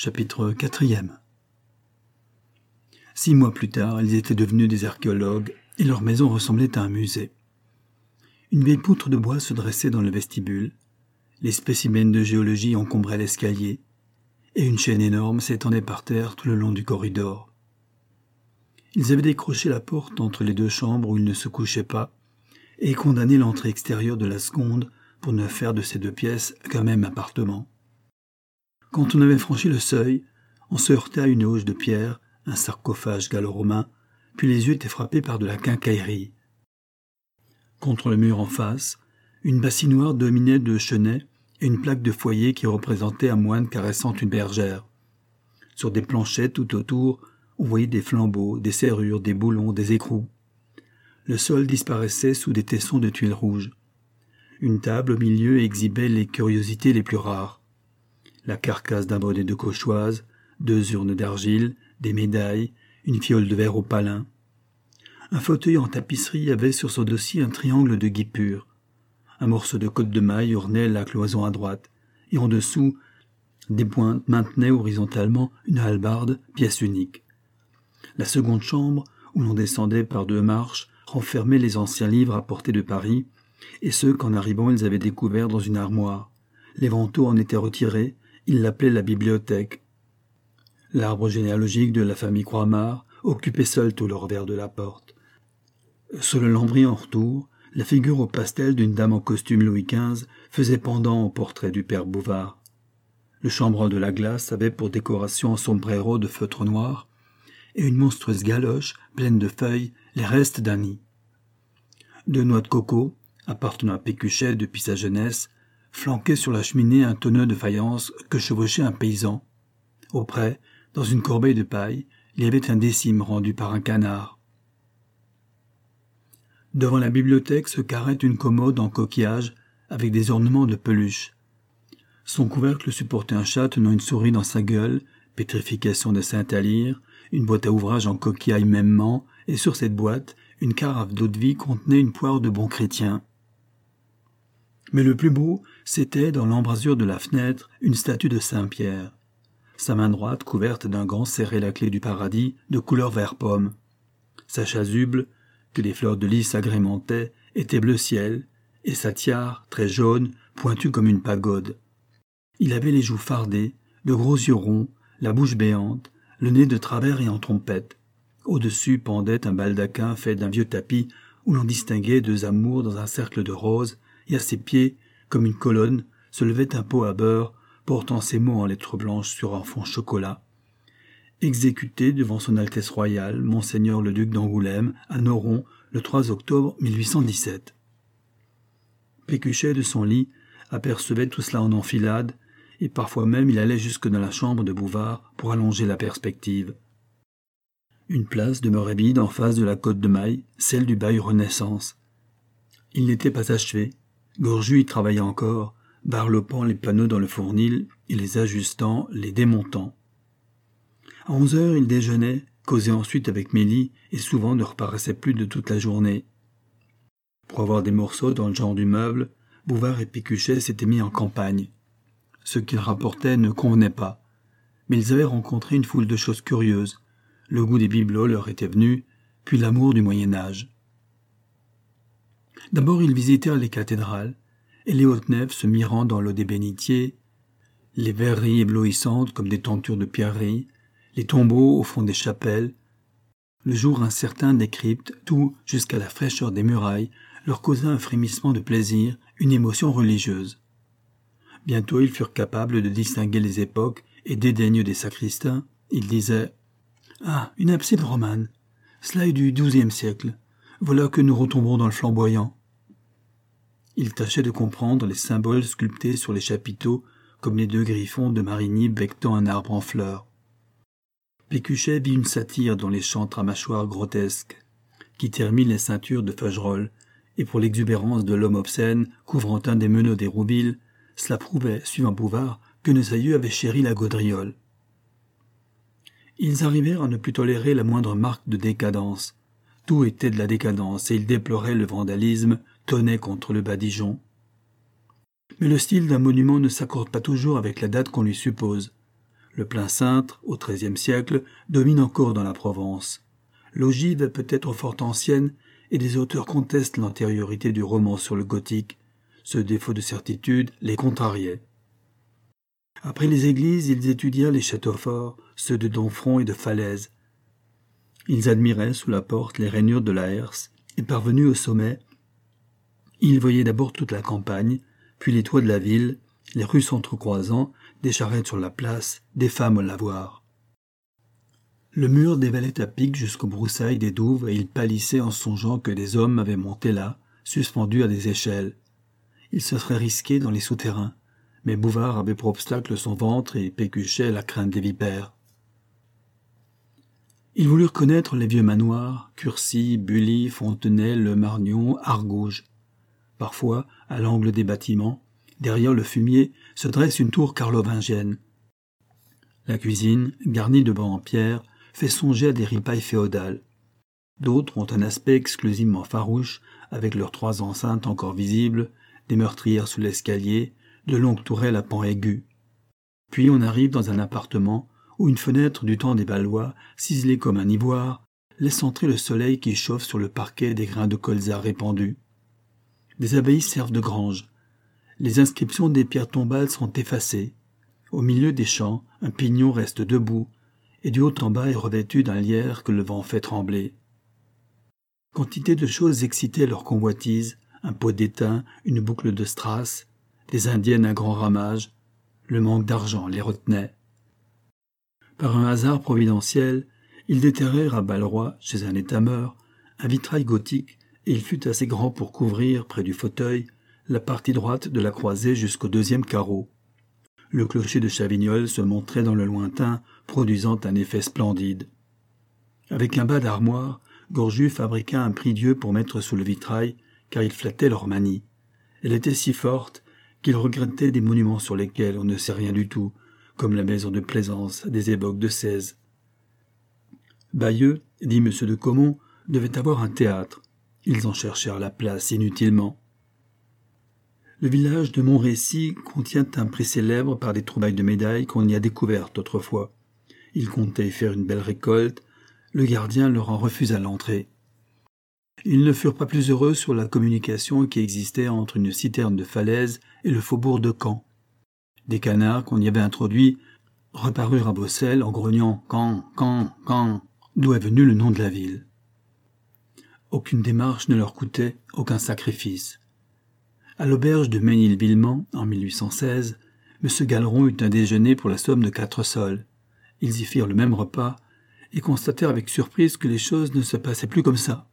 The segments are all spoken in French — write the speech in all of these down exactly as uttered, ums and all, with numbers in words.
chapitre quatrième. Six mois plus tard, ils étaient devenus des archéologues et leur maison ressemblait à un musée. Une vieille poutre de bois se dressait dans le vestibule, les spécimens de géologie encombraient l'escalier, et une chaîne énorme s'étendait par terre tout le long du corridor. Ils avaient décroché la porte entre les deux chambres où ils ne se couchaient pas, et condamné l'entrée extérieure de la seconde pour ne faire de ces deux pièces qu'un même appartement. Quand on avait franchi le seuil, on se heurtait à une auge de pierre, un sarcophage gallo-romain, puis les yeux étaient frappés par de la quincaillerie. Contre le mur en face, une bassinoire dominait deux chenets et une plaque de foyer qui représentait un moine caressant une bergère. Sur des planchettes tout autour, on voyait des flambeaux, des serrures, des boulons, des écrous. Le sol disparaissait sous des tessons de tuiles rouges. Une table au milieu exhibait les curiosités les plus rares. La carcasse d'un bonnet de cauchoise, deux urnes d'argile, des médailles, une fiole de verre au palin. Un fauteuil en tapisserie avait sur son dossier un triangle de guipure. Un morceau de côte de maille ornait la cloison à droite, et en dessous, des pointes maintenaient horizontalement une hallebarde, pièce unique. La seconde chambre, où l'on descendait par deux marches, renfermait les anciens livres apportés de Paris, et ceux qu'en arrivant ils avaient découverts dans une armoire. Les vantaux en étaient retirés, ils l'appelaient la bibliothèque. L'arbre généalogique de la famille Croixmare occupait seul tout le revers de la porte. Sur le lambris en retour, la figure au pastel d'une dame en costume Louis quinze faisait pendant au portrait du père Bouvard. Le chambranle de la glace avait pour décoration un sombrero de feutre noir et une monstrueuse galoche pleine de feuilles, les restes d'un nid. Deux noix de coco, appartenant à Pécuchet depuis sa jeunesse, flanquaient sur la cheminée un tonneau de faïence que chevauchait un paysan. Auprès, dans une corbeille de paille, il y avait un décime rendu par un canard. Devant la bibliothèque se carrait une commode en coquillage avec des ornements de peluche. Son couvercle supportait un chat tenant une souris dans sa gueule, pétrification de Saint-Alyre, une boîte à ouvrage en coquillage mêmement, et sur cette boîte, une carafe d'eau-de-vie contenait une poire de bon chrétien. Mais le plus beau, c'était, dans l'embrasure de la fenêtre, une statue de Saint-Pierre. Sa main droite, couverte d'un gant, serrait la clé du paradis, de couleur vert pomme. Sa chasuble, que des fleurs de lys agrémentaient, était bleu ciel, et sa tiare, très jaune, pointue comme une pagode. Il avait les joues fardées, de gros yeux ronds, la bouche béante, le nez de travers et en trompette. Au-dessus pendait un baldaquin fait d'un vieux tapis où l'on distinguait deux amours dans un cercle de roses, et à ses pieds, comme une colonne, se levait un pot à beurre, portant ces mots en lettres blanches sur un fond chocolat. Exécuté devant son Altesse royale, Monseigneur le duc d'Angoulême, à Noron, le trois octobre mille huit cent dix-sept. Pécuchet, de son lit, apercevait tout cela en enfilade, et parfois même il allait jusque dans la chambre de Bouvard pour allonger la perspective. Une place demeurait vide en face de la côte de maille, celle du bail Renaissance. Il n'était pas achevé. Gorju y travaillait encore, barlopant les panneaux dans le fournil et les ajustant, les démontant. À onze heures, il déjeunait, causait ensuite avec Mélie et souvent ne reparaissait plus de toute la journée. Pour avoir des morceaux dans le genre du meuble, Bouvard et Pécuchet s'étaient mis en campagne. Ce qu'ils rapportaient ne convenait pas, mais ils avaient rencontré une foule de choses curieuses. Le goût des bibelots leur était venu, puis l'amour du Moyen-Âge. D'abord, ils visitèrent les cathédrales, et les hautes nefs se mirant dans l'eau des bénitiers, les verreries éblouissantes comme des tentures de pierreries, les tombeaux au fond des chapelles. Le jour incertain des cryptes, tout, jusqu'à la fraîcheur des murailles, leur causa un frémissement de plaisir, une émotion religieuse. Bientôt ils furent capables de distinguer les époques et dédaigneux des sacristains. Ils disaient « Ah, une abside romane. Cela est du douzième siècle. Voilà que nous retombons dans le flamboyant. » Ils tâchaient de comprendre les symboles sculptés sur les chapiteaux comme les deux griffons de Marigny becquetant un arbre en fleurs. Pécuchet vit une satyre dans les chantres à mâchoires grotesques, qui termine les ceintures de Feugerolles, et pour l'exubérance de l'homme obscène couvrant un des meneaux d'Hérouville, cela prouvait, suivant Bouvard, que nos aïeux avaient chéri la gaudriole. Ils arrivèrent à ne plus tolérer la moindre marque de décadence. Tout était de la décadence, et ils déploraient le vandalisme, tonnaient contre le badigeon. Mais le style d'un monument ne s'accorde pas toujours avec la date qu'on lui suppose. Le plein cintre, au treizième siècle, domine encore dans la Provence. L'ogive est peut-être fort ancienne et des auteurs contestent l'antériorité du roman sur le gothique. Ce défaut de certitude les contrariait. Après les églises, ils étudièrent les châteaux forts, ceux de Domfront et de Falaise. Ils admiraient sous la porte les rainures de la herse, et parvenus au sommet, ils voyaient d'abord toute la campagne, puis les toits de la ville, les rues s'entrecroisant, des charrettes sur la place, des femmes au lavoir. Le mur dévalait à pic jusqu'aux broussailles des douves et il pâlissait en songeant que des hommes avaient monté là, suspendus à des échelles. Il se serait risqué dans les souterrains, mais Bouvard avait pour obstacle son ventre et Pécuchet la crainte des vipères. Ils voulurent connaître les vieux manoirs, Curcy, Bully, Fontenay, Le Margnon, Argouges. Parfois, à l'angle des bâtiments, derrière le fumier, se dresse une tour carlovingienne. La cuisine, garnie de bancs en pierre, fait songer à des ripailles féodales. D'autres ont un aspect exclusivement farouche, avec leurs trois enceintes encore visibles, des meurtrières sous l'escalier, de longues tourelles à pans aigus. Puis on arrive dans un appartement où une fenêtre du temps des Valois, ciselée comme un ivoire, laisse entrer le soleil qui chauffe sur le parquet des grains de colza répandus. Des abbayes servent de grange. Les inscriptions des pierres tombales sont effacées. Au milieu des champs, un pignon reste debout, et du haut en bas est revêtu d'un lierre que le vent fait trembler. Quantité de choses excitaient leur convoitise, un pot d'étain, une boucle de strass, des indiennes à grand ramage. Le manque d'argent les retenait. Par un hasard providentiel, ils déterrèrent à Balleroy, chez un étameur, un vitrail gothique, et il fut assez grand pour couvrir, près du fauteuil, la partie droite de la croisée jusqu'au deuxième carreau. Le clocher de Chavignol se montrait dans le lointain, produisant un effet splendide. Avec un bas d'armoire, Gorju fabriqua un prie-dieu pour mettre sous le vitrail, car il flattait leur manie. Elle était si forte qu'il regrettait des monuments sur lesquels on ne sait rien du tout, comme la maison de Plaisance des époques de seize. Bayeux, dit M. de Caumont, devait avoir un théâtre. Ils en cherchèrent la place inutilement. Le village de Montrécy contient un pré célèbre par des trouvailles de médailles qu'on y a découvertes autrefois. Ils comptaient y faire une belle récolte. Le gardien leur en refusa l'entrée. Ils ne furent pas plus heureux sur la communication qui existait entre une citerne de Falaise et le faubourg de Caen. Des canards qu'on y avait introduits reparurent à Bossel en grognant « Caen, Caen, Caen », d'où est venu le nom de la ville. Aucune démarche ne leur coûtait, aucun sacrifice. À l'auberge de Ménilvillemont, en mille huit cent seize, M. Galeron eut un déjeuner pour la somme de quatre sols. Ils y firent le même repas et constatèrent avec surprise que les choses ne se passaient plus comme ça.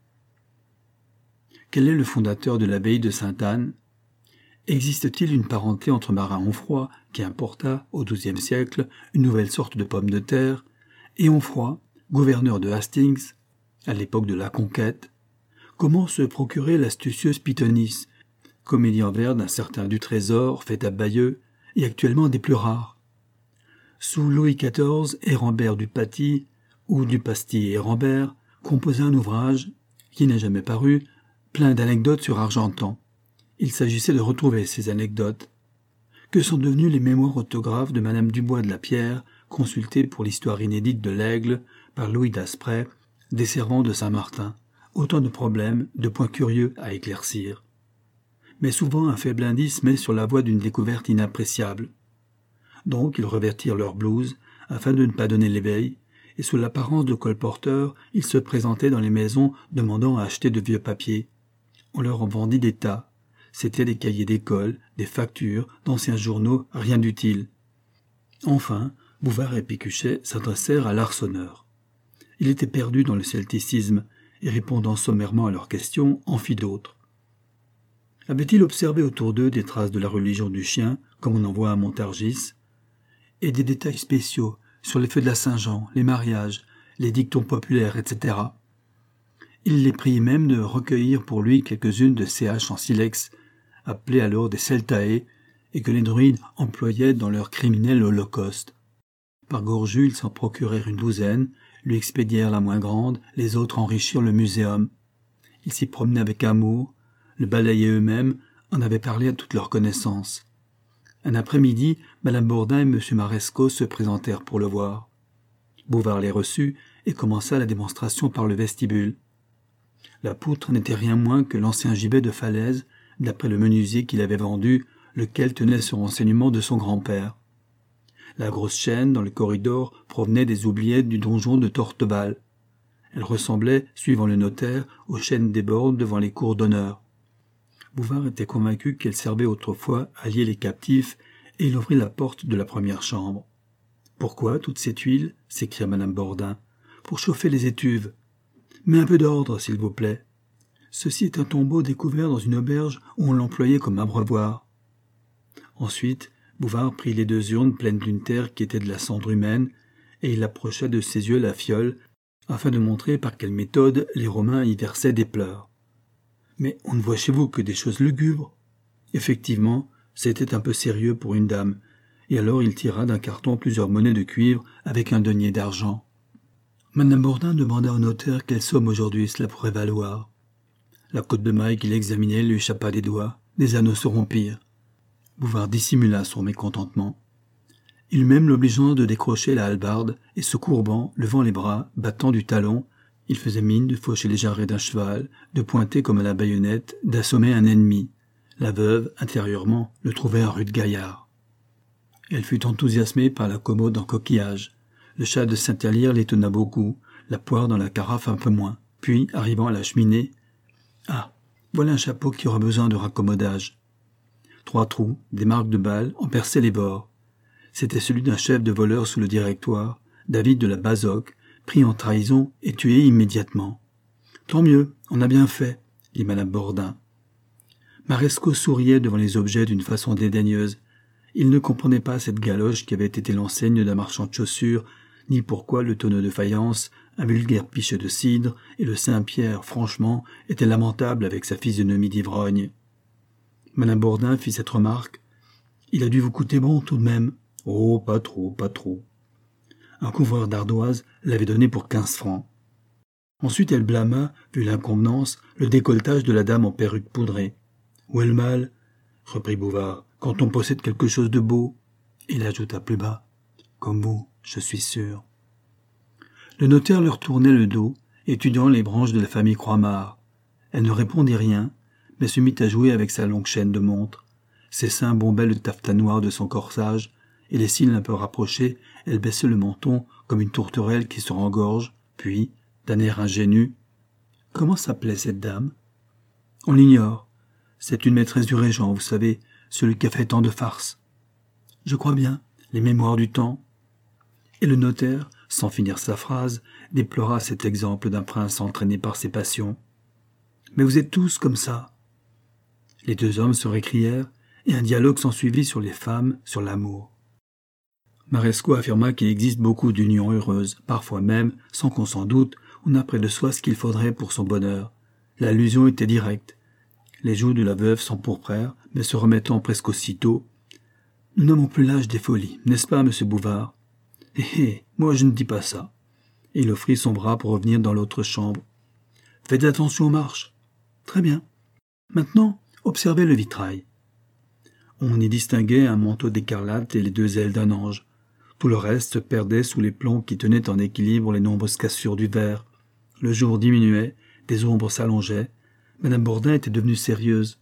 Quel est le fondateur de l'abbaye de Sainte-Anne? Existe-t-il une parenté entre Marin Onfroy, qui importa, au douzième siècle, une nouvelle sorte de pomme de terre, et Onfroy, gouverneur de Hastings, à l'époque de la Conquête? Comment se procurer l'astucieuse Pythonis, comédien vers d'un certain du Trésor, fait à Bayeux, et actuellement des plus rares? Sous Louis quatorze, Hérambert du Paty, ou du Pasty et Hérambert, composa un ouvrage, qui n'est jamais paru, plein d'anecdotes sur Argentan. Il s'agissait de retrouver ces anecdotes. Que sont devenus les mémoires autographes de Madame Dubois de la Pierre, consultées pour l'histoire inédite de l'Aigle par Louis d'Asprey, desservant de Saint-Martin? Autant de problèmes, de points curieux à éclaircir. Mais souvent un faible indice met sur la voie d'une découverte inappréciable. Donc ils revêtirent leur blouse, afin de ne pas donner l'éveil, et sous l'apparence de colporteurs, ils se présentaient dans les maisons demandant à acheter de vieux papiers. On leur en vendit des tas. C'étaient des cahiers d'école, des factures, d'anciens journaux, rien d'utile. Enfin, Bouvard et Pécuchet s'adressèrent à l'arçonneur. Il était perdu dans le celticisme, et répondant sommairement à leurs questions, en fit d'autres. Avait-il observé autour d'eux des traces de la religion du chien, comme on en voit à Montargis, et des détails spéciaux sur les feux de la Saint-Jean, les mariages, les dictons populaires, et cetera. Il les priait même de recueillir pour lui quelques-unes de ces haches en silex, appelées alors des celtae, et que les druides employaient dans leur criminel holocauste. Par Gorju, ils s'en procurèrent une douzaine, lui expédièrent la moins grande, les autres enrichirent le muséum. Ils s'y promenaient avec amour, le balayaient eux-mêmes, en avaient parlé à toute leur connaissance. Un après-midi, Madame Bourdin et Monsieur Marescot se présentèrent pour le voir. Bouvard les reçut et commença la démonstration par le vestibule. La poutre n'était rien moins que l'ancien gibet de Falaise, d'après le menuisier qui l'avait vendu, lequel tenait ce renseignement de son grand-père. La grosse chaîne dans le corridor provenait des oubliettes du donjon de Torteval. Elle ressemblait, suivant le notaire, aux chaînes des bornes devant les cours d'honneur. Bouvard était convaincu qu'elle servait autrefois à lier les captifs, et il ouvrit la porte de la première chambre. « Pourquoi toute cette huile ?» s'écria Madame Bourdin. « Pour chauffer les étuves. Mais un peu d'ordre, s'il vous plaît. Ceci est un tombeau découvert dans une auberge où on l'employait comme abreuvoir. » Ensuite, Bouvard prit les deux urnes pleines d'une terre qui était de la cendre humaine, et il approcha de ses yeux la fiole, afin de montrer par quelle méthode les Romains y versaient des pleurs. « Mais on ne voit chez vous que des choses lugubres. » Effectivement, c'était un peu sérieux pour une dame, et alors il tira d'un carton plusieurs monnaies de cuivre avec un denier d'argent. Madame Bourdin demanda au notaire quelle somme aujourd'hui cela pourrait valoir. La côte de maille qu'il examinait lui échappa des doigts, des anneaux se rompirent. Bouvard dissimula son mécontentement. Il eut même l'obligeant de décrocher la hallebarde, et se courbant, levant les bras, battant du talon, il faisait mine de faucher les jarrets d'un cheval, de pointer comme à la baïonnette, d'assommer un ennemi. La veuve, intérieurement, le trouvait un rude gaillard. Elle fut enthousiasmée par la commode en coquillage. Le châle de Saint-Alyre l'étonna beaucoup, la poire dans la carafe un peu moins. Puis, arrivant à la cheminée, « Ah, voilà un chapeau qui aura besoin de raccommodage. » Trois trous, des marques de balles, en perçaient les bords. C'était celui d'un chef de voleurs sous le directoire, David de la Bazoque, pris en trahison et tué immédiatement. « Tant mieux, on a bien fait, » dit Madame Bourdin. Marescot souriait devant les objets d'une façon dédaigneuse. Il ne comprenait pas cette galoche qui avait été l'enseigne d'un marchand de chaussures, ni pourquoi le tonneau de faïence, un vulgaire pichet de cidre, et le Saint-Pierre, franchement, était lamentable avec sa physionomie d'ivrogne. Madame Bourdin fit cette remarque. « Il a dû vous coûter bon, tout de même. »« Oh, pas trop, pas trop. » Un couvreur d'ardoise l'avait donné pour quinze francs. Ensuite elle blâma, vu l'inconvenance, le décolletage de la dame en perruque poudrée. « Où est le mal ?» reprit Bouvard. « Quand on possède quelque chose de beau. » Il ajouta plus bas. « Comme vous, je suis sûr. » Le notaire leur tournait le dos, étudiant les branches de la famille Croixmare. Elle ne répondit rien, mais se mit à jouer avec sa longue chaîne de montre. Ses seins bombaient le taffetas noir de son corsage, et les cils un peu rapprochés, elle baissait le menton comme une tourterelle qui se rengorge, puis, d'un air ingénu, « Comment s'appelait cette dame ?»« On l'ignore. C'est une maîtresse du régent, vous savez, celui qui a fait tant de farces. »« Je crois bien, les mémoires du temps. » Et le notaire, sans finir sa phrase, déplora cet exemple d'un prince entraîné par ses passions. « Mais vous êtes tous comme ça. » Les deux hommes se récrièrent, et un dialogue s'ensuivit sur les femmes, sur l'amour. Marescot affirma qu'il existe beaucoup d'unions heureuses, parfois même, sans qu'on s'en doute, on a près de soi ce qu'il faudrait pour son bonheur. L'allusion était directe. Les joues de la veuve s'empourprèrent, mais se remettant presque aussitôt. « Nous n'avons plus l'âge des folies, n'est-ce pas, monsieur Bouvard ?»« Hé hé, moi je ne dis pas ça. » Et il offrit son bras pour revenir dans l'autre chambre. « Faites attention aux marches. »« Très bien. Maintenant, observez le vitrail. » On y distinguait un manteau d'écarlate et les deux ailes d'un ange. Tout le reste se perdait sous les plombs qui tenaient en équilibre les nombreuses cassures du verre. Le jour diminuait, des ombres s'allongeaient. Madame Bourdin était devenue sérieuse.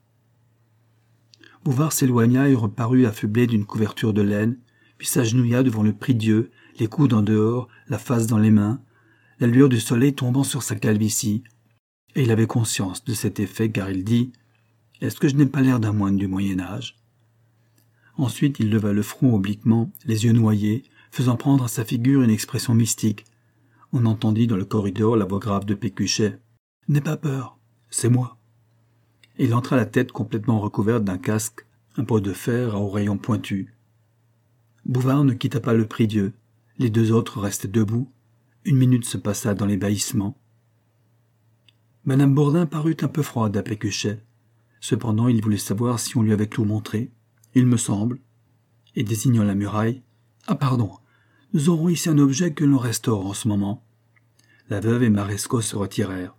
Bouvard s'éloigna et reparut affublé d'une couverture de laine, puis s'agenouilla devant le prie-dieu, les coudes en dehors, la face dans les mains, la lueur du soleil tombant sur sa calvitie. Et il avait conscience de cet effet car il dit « Est-ce que je n'ai pas l'air d'un moine du Moyen-Âge ?» Ensuite, il leva le front obliquement, les yeux noyés, faisant prendre à sa figure une expression mystique. On entendit dans le corridor la voix grave de Pécuchet. « N'aie pas peur, c'est moi. » Et il entra la tête complètement recouverte d'un casque, un pot de fer à oreillons pointus. Bouvard ne quitta pas le prie-dieu. Les deux autres restaient debout. Une minute se passa dans l'ébahissement. Madame Bourdin parut un peu froide à Pécuchet. Cependant, il voulait savoir si on lui avait tout montré. Il me semble, et désignant la muraille, « Ah pardon, nous aurons ici un objet que l'on restaure en ce moment. » La veuve et Marescot se retirèrent.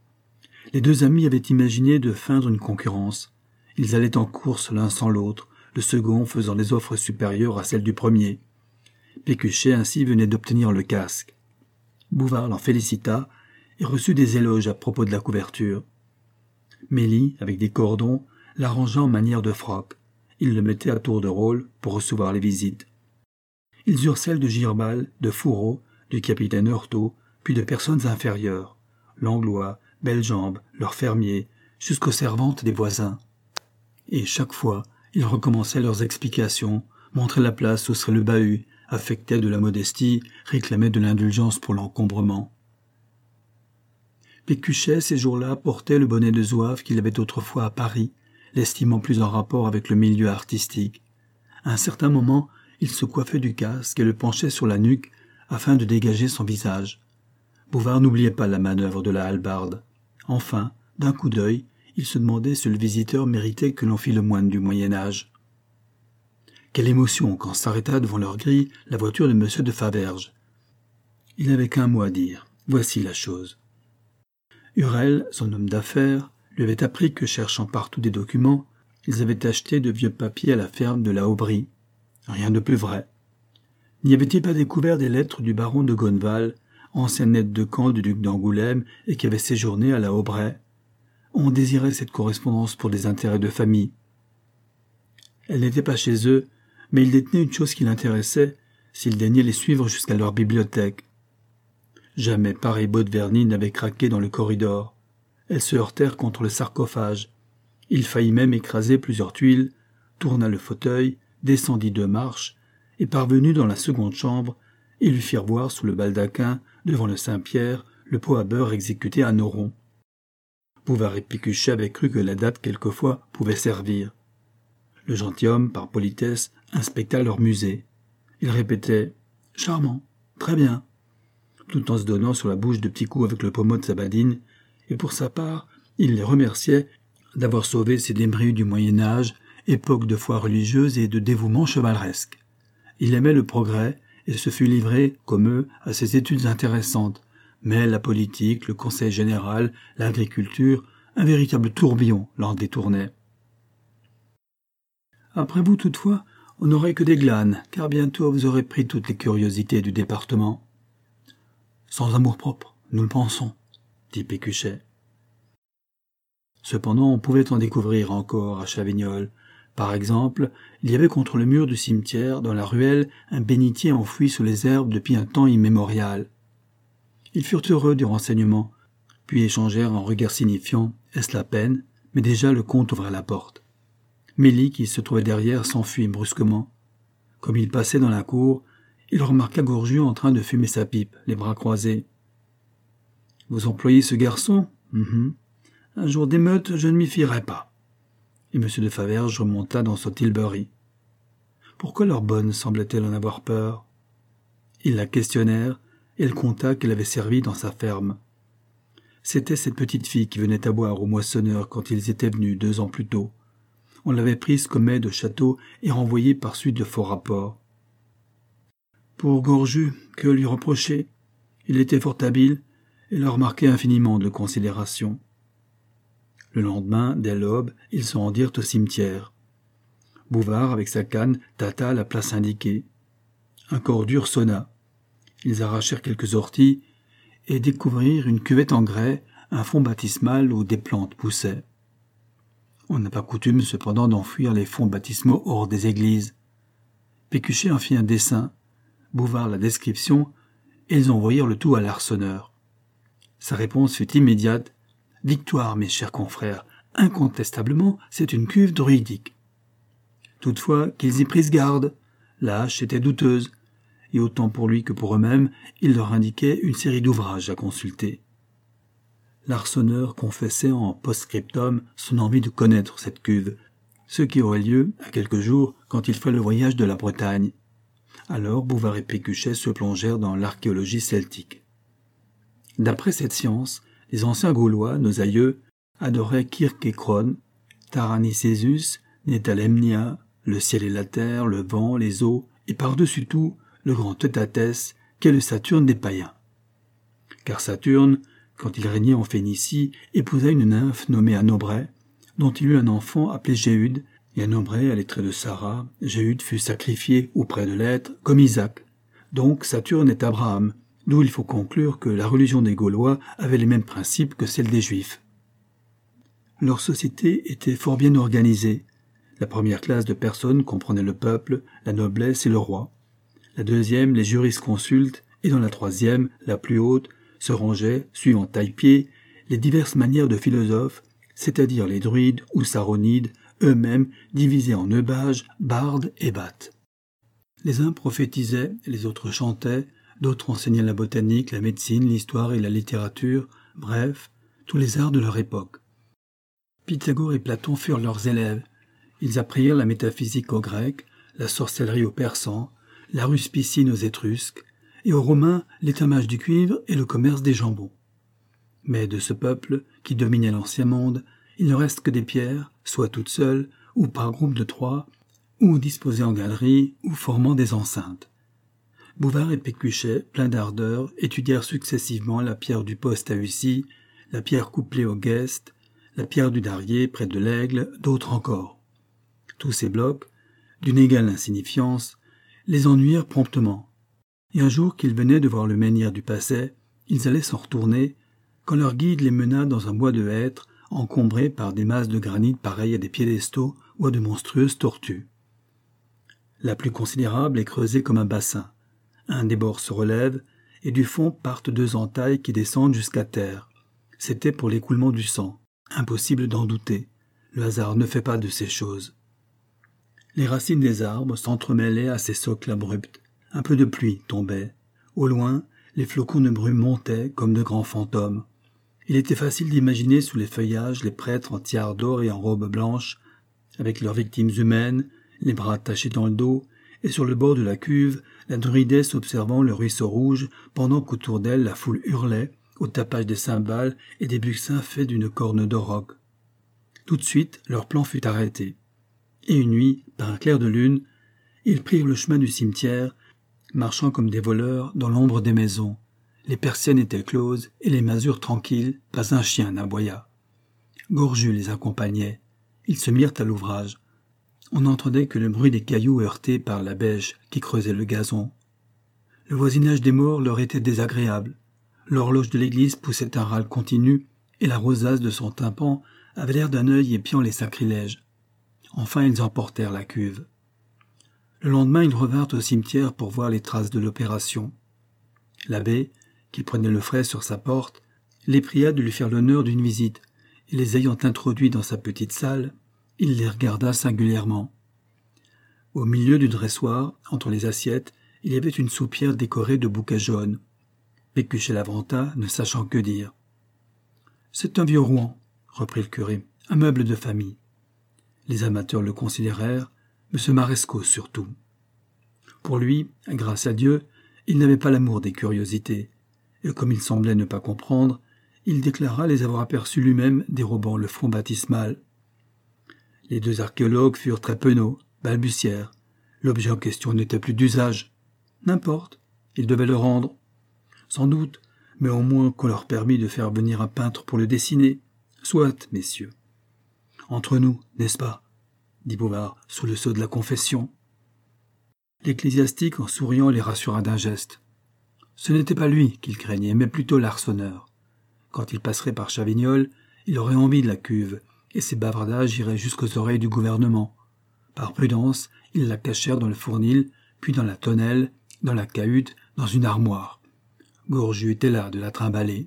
Les deux amis avaient imaginé de feindre une concurrence. Ils allaient en course l'un sans l'autre, le second faisant des offres supérieures à celles du premier. Pécuchet ainsi venait d'obtenir le casque. Bouvard l'en félicita et reçut des éloges à propos de la couverture. Mélie, avec des cordons, l'arrangea en manière de froc. Il le mettait à tour de rôle pour recevoir les visites. Ils eurent celles de Girbal, de Fourreau, du capitaine Heurtaud, puis de personnes inférieures, Langlois, Bellembe, leurs fermiers, jusqu'aux servantes des voisins. Et chaque fois, ils recommençaient leurs explications, montraient la place où serait le bahut, affectaient de la modestie, réclamaient de l'indulgence pour l'encombrement. Pécuchet, ces jours-là, portait le bonnet de zouave qu'il avait autrefois à Paris, l'estimant plus en rapport avec le milieu artistique. À un certain moment, il se coiffait du casque et le penchait sur la nuque afin de dégager son visage. Bouvard n'oubliait pas la manœuvre de la hallebarde. Enfin, d'un coup d'œil, il se demandait si le visiteur méritait que l'on fît le moine du Moyen-Âge. Quelle émotion quand s'arrêta devant leur grille la voiture de Monsieur de Faverges. Il n'avait qu'un mot à dire. Voici la chose. Hurel, son homme d'affaires, lui avait appris que, cherchant partout des documents, ils avaient acheté de vieux papiers à la ferme de la Aubry. Rien de plus vrai. N'y avait-il pas découvert des lettres du baron de Gonneval, ancien aide de camp du duc d'Angoulême et qui avait séjourné à la Aubray? On désirait cette correspondance pour des intérêts de famille. Elle n'était pas chez eux, mais ils détenaient une chose qui l'intéressait, s'ils daignaient les suivre jusqu'à leur bibliothèque. Jamais pareille botte vernie n'avait craqué dans le corridor. Elles se heurtèrent contre le sarcophage. Il faillit même écraser plusieurs tuiles, tourna le fauteuil, descendit deux marches, et parvenu dans la seconde chambre, ils lui firent voir sous le baldaquin, devant le Saint-Pierre, le pot à beurre exécuté à Noron. Bouvard et Pécuchet avaient cru que la date quelquefois pouvait servir. Le gentilhomme, par politesse, inspecta leur musée. Il répétait « Charmant, très bien », tout en se donnant sur la bouche de petits coups avec le pommeau de sa badine, et pour sa part, il les remerciait d'avoir sauvé ces débris du Moyen-Âge, époque de foi religieuse et de dévouement chevaleresque. Il aimait le progrès et se fut livré, comme eux, à ces études intéressantes, mais la politique, le conseil général, l'agriculture, un véritable tourbillon l'en détournait. Après vous, toutefois, on n'aurait que des glanes, car bientôt vous aurez pris toutes les curiosités du département. Sans amour-propre, nous le pensons, dit Pécuchet. Cependant, on pouvait en découvrir encore à Chavignoles. Par exemple, il y avait contre le mur du cimetière, dans la ruelle, un bénitier enfoui sous les herbes depuis un temps immémorial. Ils furent heureux du renseignement, puis échangèrent un regard signifiant « Est-ce la peine ?» mais déjà le comte ouvrait la porte. Mélie, qui se trouvait derrière, s'enfuit brusquement. Comme il passait dans la cour, il remarqua Gorju en train de fumer sa pipe, les bras croisés. « Vous employez ce garçon ?»« mm-hmm. Un jour d'émeute, je ne m'y fierai pas. » Et M. de Faverges remonta dans son tilbury. Pourquoi leur bonne semblait-elle en avoir peur? Ils la questionnèrent, et elle conta qu'elle avait servi dans sa ferme. C'était cette petite fille qui venait à boire au moissonneur quand ils étaient venus deux ans plus tôt. On l'avait prise comme aide au château et renvoyée par suite de faux rapports. Pour Gorju, que lui reprocher? Il était fort habile et leur marquait infiniment de considération. Le lendemain, dès l'aube, ils se rendirent au cimetière. Bouvard, avec sa canne, tâta la place indiquée. Un corps dur sonna. Ils arrachèrent quelques orties et découvrirent une cuvette en grès, un fond baptismal où des plantes poussaient. On n'a pas coutume cependant d'enfouir les fonds baptismaux hors des églises. Pécuchet en fit un dessin, Bouvard la description, et ils envoyèrent le tout à l'arseneur. Sa réponse fut immédiate. « Victoire, mes chers confrères, incontestablement, c'est une cuve druidique. » Toutefois, qu'ils y prissent garde, la hache était douteuse, et autant pour lui que pour eux-mêmes, il leur indiquait une série d'ouvrages à consulter. L'arseneur confessait en post-scriptum son envie de connaître cette cuve, ce qui aurait lieu à quelques jours quand il ferait le voyage de la Bretagne. Alors Bouvard et Pécuchet se plongèrent dans l'archéologie celtique. D'après cette science, les anciens Gaulois, nos aïeux, adoraient Kirk et Kron, Taranicesus, Netalemnia, le ciel et la terre, le vent, les eaux, et par-dessus tout, le grand Teutatès, qu'est le Saturne des païens. Car Saturne, quand il régnait en Phénicie, épousa une nymphe nommée Anobret, dont il eut un enfant appelé Jéhude, Et un homme à les traits de Sarah, Jéhud fut sacrifié auprès de l'être, comme Isaac. Donc Saturne est Abraham, d'où il faut conclure que la religion des Gaulois avait les mêmes principes que celle des Juifs. Leur société était fort bien organisée. La première classe de personnes comprenait le peuple, la noblesse et le roi. La deuxième, les jurisconsultes, et dans la troisième, la plus haute, se rangeaient, suivant taille-pied, les diverses manières de philosophes, c'est-à-dire les druides ou saronides, eux-mêmes divisés en eubages, bardes et battes. Les uns prophétisaient, les autres chantaient, d'autres enseignaient la botanique, la médecine, l'histoire et la littérature, bref, tous les arts de leur époque. Pythagore et Platon furent leurs élèves. Ils apprirent la métaphysique aux Grecs, la sorcellerie aux Persans, la ruspicine aux Étrusques, et aux Romains l'étamage du cuivre et le commerce des jambons. Mais de ce peuple, qui dominait l'ancien monde, il ne reste que des pierres, soit toutes seules, ou par groupe de trois, ou disposées en galeries, ou formant des enceintes. Bouvard et Pécuchet, pleins d'ardeur, étudièrent successivement la pierre du Poste à Ussy, la pierre couplée au Guest, la pierre du Darier près de l'Aigle, d'autres encore. Tous ces blocs, d'une égale insignifiance, les ennuyèrent promptement. Et un jour qu'ils venaient de voir le menhir du Passais, ils allaient s'en retourner, quand leur guide les mena dans un bois de hêtres, encombré par des masses de granit pareilles à des piédestaux ou à de monstrueuses tortues. La plus considérable est creusée comme un bassin. Un des bords se relève, et du fond partent deux entailles qui descendent jusqu'à terre. C'était pour l'écoulement du sang. Impossible d'en douter. Le hasard ne fait pas de ces choses. Les racines des arbres s'entremêlaient à ces socles abrupts. Un peu de pluie tombait. Au loin, les flocons de brume montaient comme de grands fantômes. Il était facile d'imaginer sous les feuillages les prêtres en tiare d'or et en robe blanche, avec leurs victimes humaines, les bras attachés dans le dos, et sur le bord de la cuve, la druidesse observant le ruisseau rouge, pendant qu'autour d'elle la foule hurlait, au tapage des cymbales et des buccins faits d'une corne d'auroch. Tout de suite, leur plan fut arrêté. Et une nuit, par un clair de lune, ils prirent le chemin du cimetière, marchant comme des voleurs dans l'ombre des maisons. Les persiennes étaient closes et les masures tranquilles, pas un chien n'aboya. Gorju les accompagnait. Ils se mirent à l'ouvrage. On n'entendait que le bruit des cailloux heurtés par la bêche qui creusait le gazon. Le voisinage des morts leur était désagréable. L'horloge de l'église poussait un râle continu et la rosace de son tympan avait l'air d'un œil épiant les sacrilèges. Enfin, ils emportèrent la cuve. Le lendemain, ils revinrent au cimetière pour voir les traces de l'opération. L'abbé, qui prenait le frais sur sa porte, les pria de lui faire l'honneur d'une visite, et les ayant introduits dans sa petite salle, il les regarda singulièrement. Au milieu du dressoir, entre les assiettes, il y avait une soupière décorée de bouquets jaunes. Pécuchet Lavrenta, ne sachant que dire. « C'est un vieux Rouen, » reprit le curé, « un meuble de famille. » Les amateurs le considérèrent, M. Marescot surtout. Pour lui, grâce à Dieu, il n'avait pas l'amour des curiosités, et comme il semblait ne pas comprendre, il déclara les avoir aperçus lui-même dérobant le front baptismal. Les deux archéologues furent très penauds, balbutièrent. L'objet en question n'était plus d'usage. N'importe, ils devaient le rendre. Sans doute, mais au moins qu'on leur permît de faire venir un peintre pour le dessiner. Soit, messieurs. Entre nous, n'est-ce pas, dit Bouvard, sous le sceau de la confession. L'ecclésiastique, en souriant, les rassura d'un geste. Ce n'était pas lui qu'il craignait, mais plutôt l'arseneur. Quand il passerait par Chavignols, il aurait envie de la cuve, et ses bavardages iraient jusqu'aux oreilles du gouvernement. Par prudence, ils la cachèrent dans le fournil, puis dans la tonnelle, dans la cahute, dans une armoire. Gorju était là de la trimballer.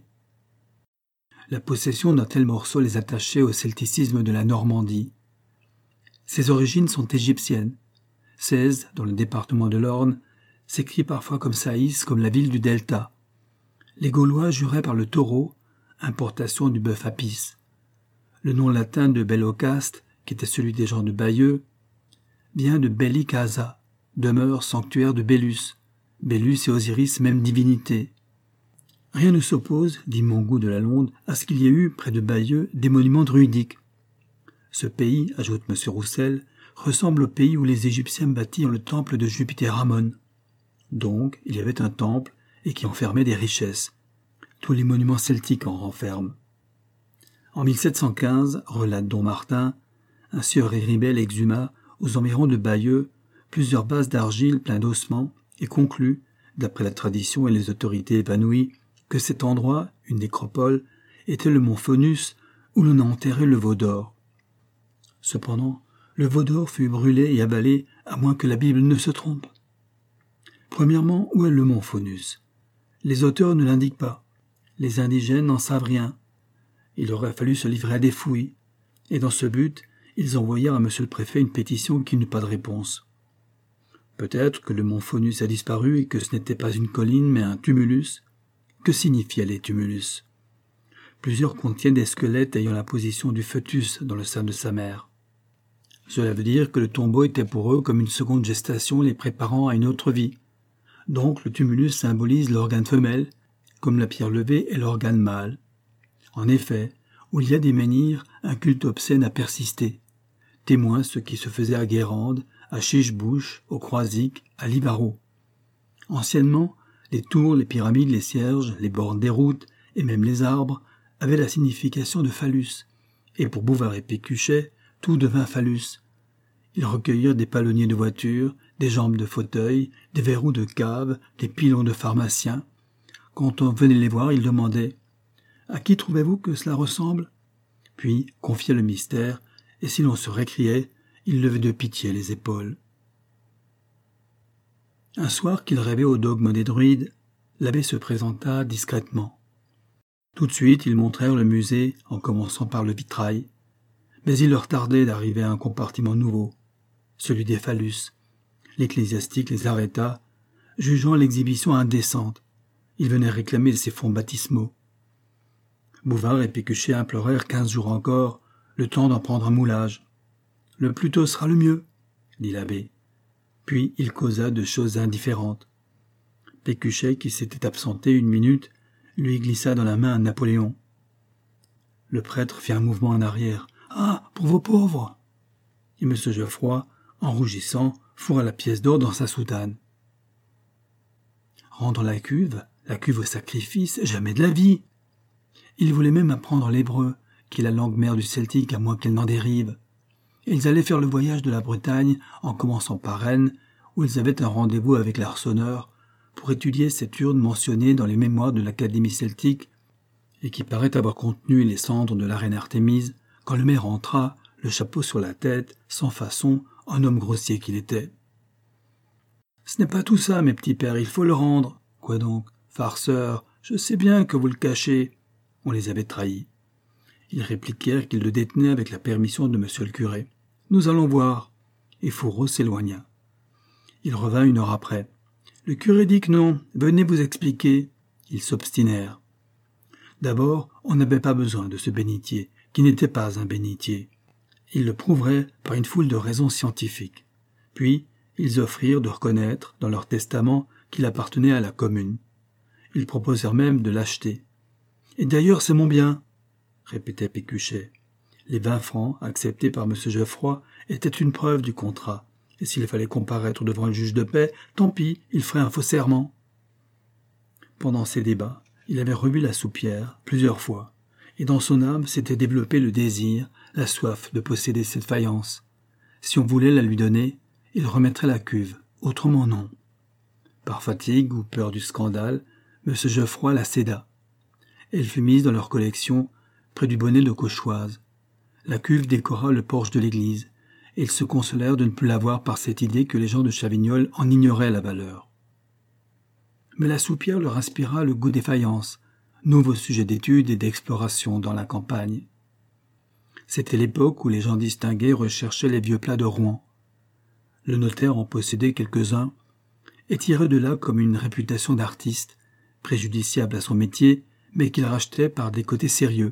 La possession d'un tel morceau les attachait au celticisme de la Normandie. Ses origines sont égyptiennes. Sèze, dans le département de l'Orne, s'écrit parfois comme Saïs, comme la ville du Delta. Les Gaulois juraient par le taureau, importation du bœuf apis. Le nom latin de Bellocaste, qui était celui des gens de Bayeux, vient de Belli Casa, demeure sanctuaire de Bélus. Bélus et Osiris, même divinité. Rien ne s'oppose, dit Montgout de la Londe, à ce qu'il y ait eu, près de Bayeux, des monuments druidiques. Ce pays, ajoute M. Roussel, ressemble au pays où les Égyptiens bâtirent le temple de Jupiter Ammon. Donc, il y avait un temple et qui enfermait des richesses. Tous les monuments celtiques en renferment. En mille sept cent quinze, relate Don Martin, un sieur Héribel exhuma, aux environs de Bayeux, plusieurs bases d'argile pleins d'ossements et conclut, d'après la tradition et les autorités épanouies, que cet endroit, une nécropole, était le mont Faunus où l'on a enterré le veau d'or. Cependant, le veau d'or fut brûlé et avalé, à moins que la Bible ne se trompe. Premièrement, où est le mont Faunus? Les auteurs ne l'indiquent pas. Les indigènes n'en savent rien. Il aurait fallu se livrer à des fouilles, et dans ce but, ils envoyèrent à monsieur le préfet une pétition qui n'eut pas de réponse. Peut-être que le mont Faunus a disparu et que ce n'était pas une colline mais un tumulus. Que signifiaient les tumulus? Plusieurs contiennent des squelettes ayant la position du fœtus dans le sein de sa mère. Cela veut dire que le tombeau était pour eux comme une seconde gestation les préparant à une autre vie. Donc le tumulus symbolise l'organe femelle, comme la pierre levée est l'organe mâle. En effet, où il y a des menhirs, un culte obscène a persisté. Témoin ce qui se faisait à Guérande, à Chichebouche, au Croisic, à Livarot. Anciennement, les tours, les pyramides, les cierges, les bornes des routes et même les arbres avaient la signification de phallus, et pour Bouvard et Pécuchet, tout devint phallus. Ils recueillirent des palonniers de voitures, des jambes de fauteuils, des verrous de cave, des pilons de pharmaciens. Quand on venait les voir, ils demandaient « À qui trouvez-vous que cela ressemble ?» Puis confiaient le mystère, et si l'on se récriait, ils levaient de pitié les épaules. Un soir qu'il rêvait au dogme des druides, l'abbé se présenta discrètement. Tout de suite, ils montrèrent le musée en commençant par le vitrail, mais il leur tardait d'arriver à un compartiment nouveau, celui des phallus. L'ecclésiastique les arrêta, jugeant l'exhibition indécente. Ils venaient réclamer ses fonds baptismaux. Bouvard et Pécuchet implorèrent quinze jours encore, le temps d'en prendre un moulage. « Le plus tôt sera le mieux, » dit l'abbé. Puis il causa de choses indifférentes. Pécuchet, qui s'était absenté une minute, lui glissa dans la main un Napoléon. Le prêtre fit un mouvement en arrière. « Ah, pour vos pauvres !» Et M. Geoffroy, en rougissant, fourra la pièce d'or dans sa soutane. Rendre la cuve, la cuve au sacrifice, jamais de la vie. Il voulait même apprendre l'hébreu, qui est la langue mère du celtique à moins qu'elle n'en dérive. Et ils allaient faire le voyage de la Bretagne en commençant par Rennes, où ils avaient un rendez-vous avec l'arseneur pour étudier cette urne mentionnée dans les mémoires de l'Académie celtique et qui paraît avoir contenu les cendres de la reine Artémise quand le maire entra, le chapeau sur la tête, sans façon, en homme grossier qu'il était. « Ce n'est pas tout ça, mes petits pères, il faut le rendre. »« Quoi donc, farceur, je sais bien que vous le cachez. » On les avait trahis. Ils répliquèrent qu'ils le détenaient avec la permission de monsieur le curé. « Nous allons voir. » Et Fourreau s'éloigna. Il revint une heure après. « Le curé dit que non, venez vous expliquer. » Ils s'obstinèrent. D'abord, on n'avait pas besoin de ce bénitier, qui n'était pas un bénitier. Ils le prouveraient par une foule de raisons scientifiques. Puis, ils offrirent de reconnaître, dans leur testament, qu'il appartenait à la commune. Ils proposèrent même de l'acheter. « Et d'ailleurs, c'est mon bien !» répétait Pécuchet. Les vingt francs, acceptés par M. Geoffroy, étaient une preuve du contrat, et s'il fallait comparaître devant le juge de paix, tant pis, il ferait un faux serment. Pendant ces débats, il avait revu la soupière plusieurs fois, et dans son âme s'était développé le désir, la soif de posséder cette faïence. Si on voulait la lui donner, il remettrait la cuve, autrement non. Par fatigue ou peur du scandale, M. Geoffroy la céda. Elle fut mise dans leur collection, près du bonnet de Cauchoise. La cuve décora le porche de l'église, et ils se consolèrent de ne plus l'avoir par cette idée que les gens de Chavignols en ignoraient la valeur. Mais la soupière leur inspira le goût des faïences, nouveau sujet d'étude et d'exploration dans la campagne. C'était l'époque où les gens distingués recherchaient les vieux plats de Rouen. Le notaire en possédait quelques-uns, et tirait de là comme une réputation d'artiste, préjudiciable à son métier, mais qu'il rachetait par des côtés sérieux.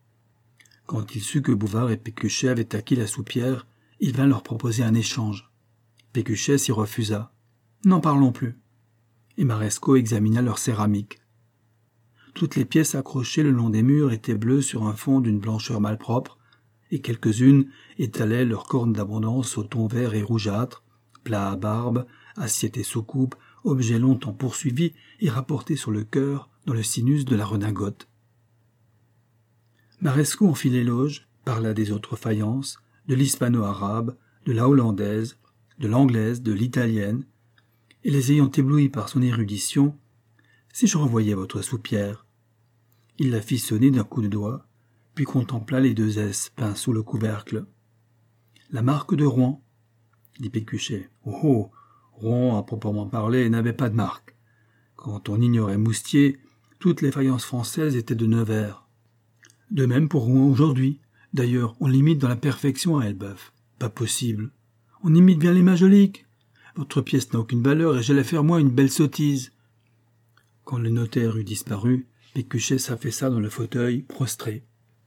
Quand il sut que Bouvard et Pécuchet avaient acquis la soupière, il vint leur proposer un échange. Pécuchet s'y refusa. « N'en parlons plus. » Et Marescot examina leur céramique. Toutes les pièces accrochées le long des murs étaient bleues sur un fond d'une blancheur malpropre, et quelques-unes étalaient leurs cornes d'abondance au ton vert et rougeâtre, plats à barbe, assiettes et soucoupes, objets longtemps poursuivis et rapportés sur le cœur dans le sinus de la redingote. Marescot en fit l'éloge, parla des autres faïences, de l'hispano-arabe, de la hollandaise, de l'anglaise, de l'italienne, et les ayant éblouis par son érudition, si je renvoyais votre soupière. Il la fit sonner d'un coup de doigt, puis contempla les deux S peints sous le couvercle. La marque de Rouen, dit Pécuchet. Oh oh, Rouen, à proprement parler, n'avait pas de marque. Quand on ignorait Moustier, toutes les faïences françaises étaient de Nevers. De même pour Rouen aujourd'hui. D'ailleurs, on l'imite dans la perfection à Elbeuf. Pas possible. On imite bien les majoliques. Votre pièce n'a aucune valeur et j'allais faire moi une belle sottise. Quand le notaire eut disparu, Pécuchet s'affaissa dans le fauteuil, prostré.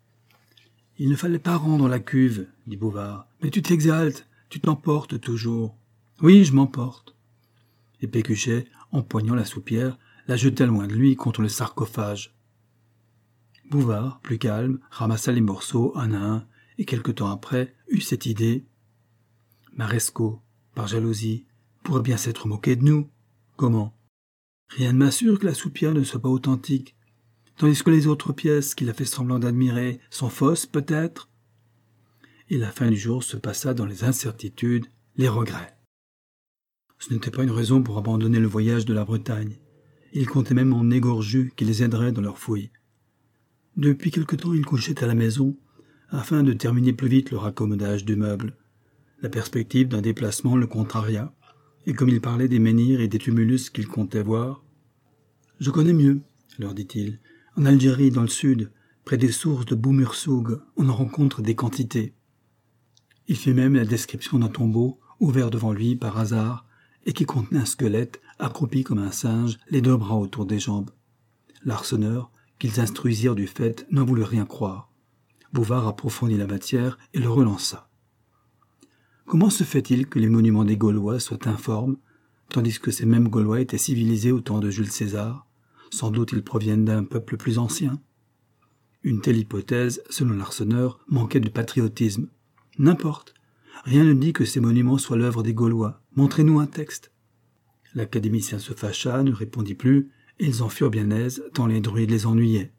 « Il ne fallait pas rendre la cuve, dit Bouvard. Mais tu t'exaltes, tu t'emportes toujours. »« Oui, je m'emporte. » Et Pécuchet, empoignant la soupière, la jeta loin de lui contre le sarcophage. Bouvard, plus calme, ramassa les morceaux un à un, et quelque temps après eut cette idée. Marescot, par jalousie, pourrait bien s'être moqué de nous. Comment? Rien ne m'assure que la soupière ne soit pas authentique, tandis que les autres pièces qu'il a fait semblant d'admirer sont fausses, peut-être. Et la fin du jour se passa dans les incertitudes, les regrets. Ce n'était pas une raison pour abandonner le voyage de la Bretagne. Il comptait même en égorju qui les aiderait dans leurs fouilles. Depuis quelque temps, il couchait à la maison, afin de terminer plus vite le raccommodage du meuble. La perspective d'un déplacement le contraria, et comme il parlait des menhirs et des tumulus qu'il comptait voir, « Je connais mieux, leur dit-il. En Algérie, dans le sud, près des sources de Boumursoug, on en rencontre des quantités. » Il fit même la description d'un tombeau, ouvert devant lui par hasard, et qui contenait un squelette, accroupi comme un singe, les deux bras autour des jambes. L'arseneur, qu'ils instruisirent du fait, n'en voulut rien croire. Bouvard approfondit la matière et le relança. Comment se fait-il que les monuments des Gaulois soient informes, tandis que ces mêmes Gaulois étaient civilisés au temps de Jules César? Sans doute ils proviennent d'un peuple plus ancien. Une telle hypothèse, selon l'arseneur, manquait de patriotisme. N'importe. Rien ne dit que ces monuments soient l'œuvre des Gaulois. Montrez-nous un texte. L'académicien se fâcha, ne répondit plus, et ils en furent bien aises, tant les druides les ennuyaient.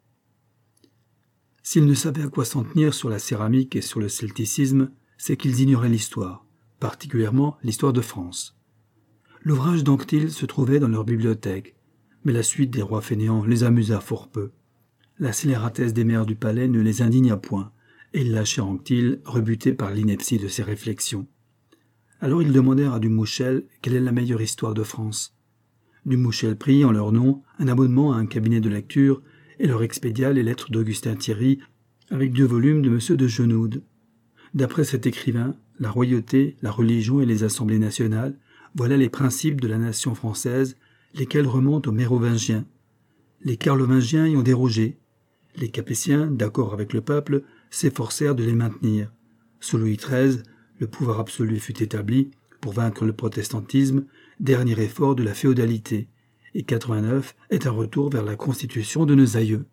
S'ils ne savaient à quoi s'en tenir sur la céramique et sur le celticisme, c'est qu'ils ignoraient l'histoire, particulièrement l'histoire de France. L'ouvrage d'Anquetil se trouvait dans leur bibliothèque, mais la suite des rois fainéants les amusa fort peu. La scélératesse des mères du palais ne les indigna point, et ils lâchèrent Anquetil, rebuté par l'ineptie de ses réflexions. Alors ils demandèrent à Dumouchel quelle est la meilleure histoire de France. Dumouchel prit, en leur nom, un abonnement à un cabinet de lecture et leur expédia les lettres d'Augustin Thierry avec deux volumes de M. de Genoude. D'après cet écrivain, la royauté, la religion et les assemblées nationales, voilà les principes de la nation française, lesquels remontent aux Mérovingiens. Les Carlovingiens y ont dérogé. Les Capétiens, d'accord avec le peuple, s'efforcèrent de les maintenir. Sous Louis treize, le pouvoir absolu fut établi, pour vaincre le protestantisme, dernier effort de la féodalité, et quatre-vingt-neuf est un retour vers la constitution de nos aïeux.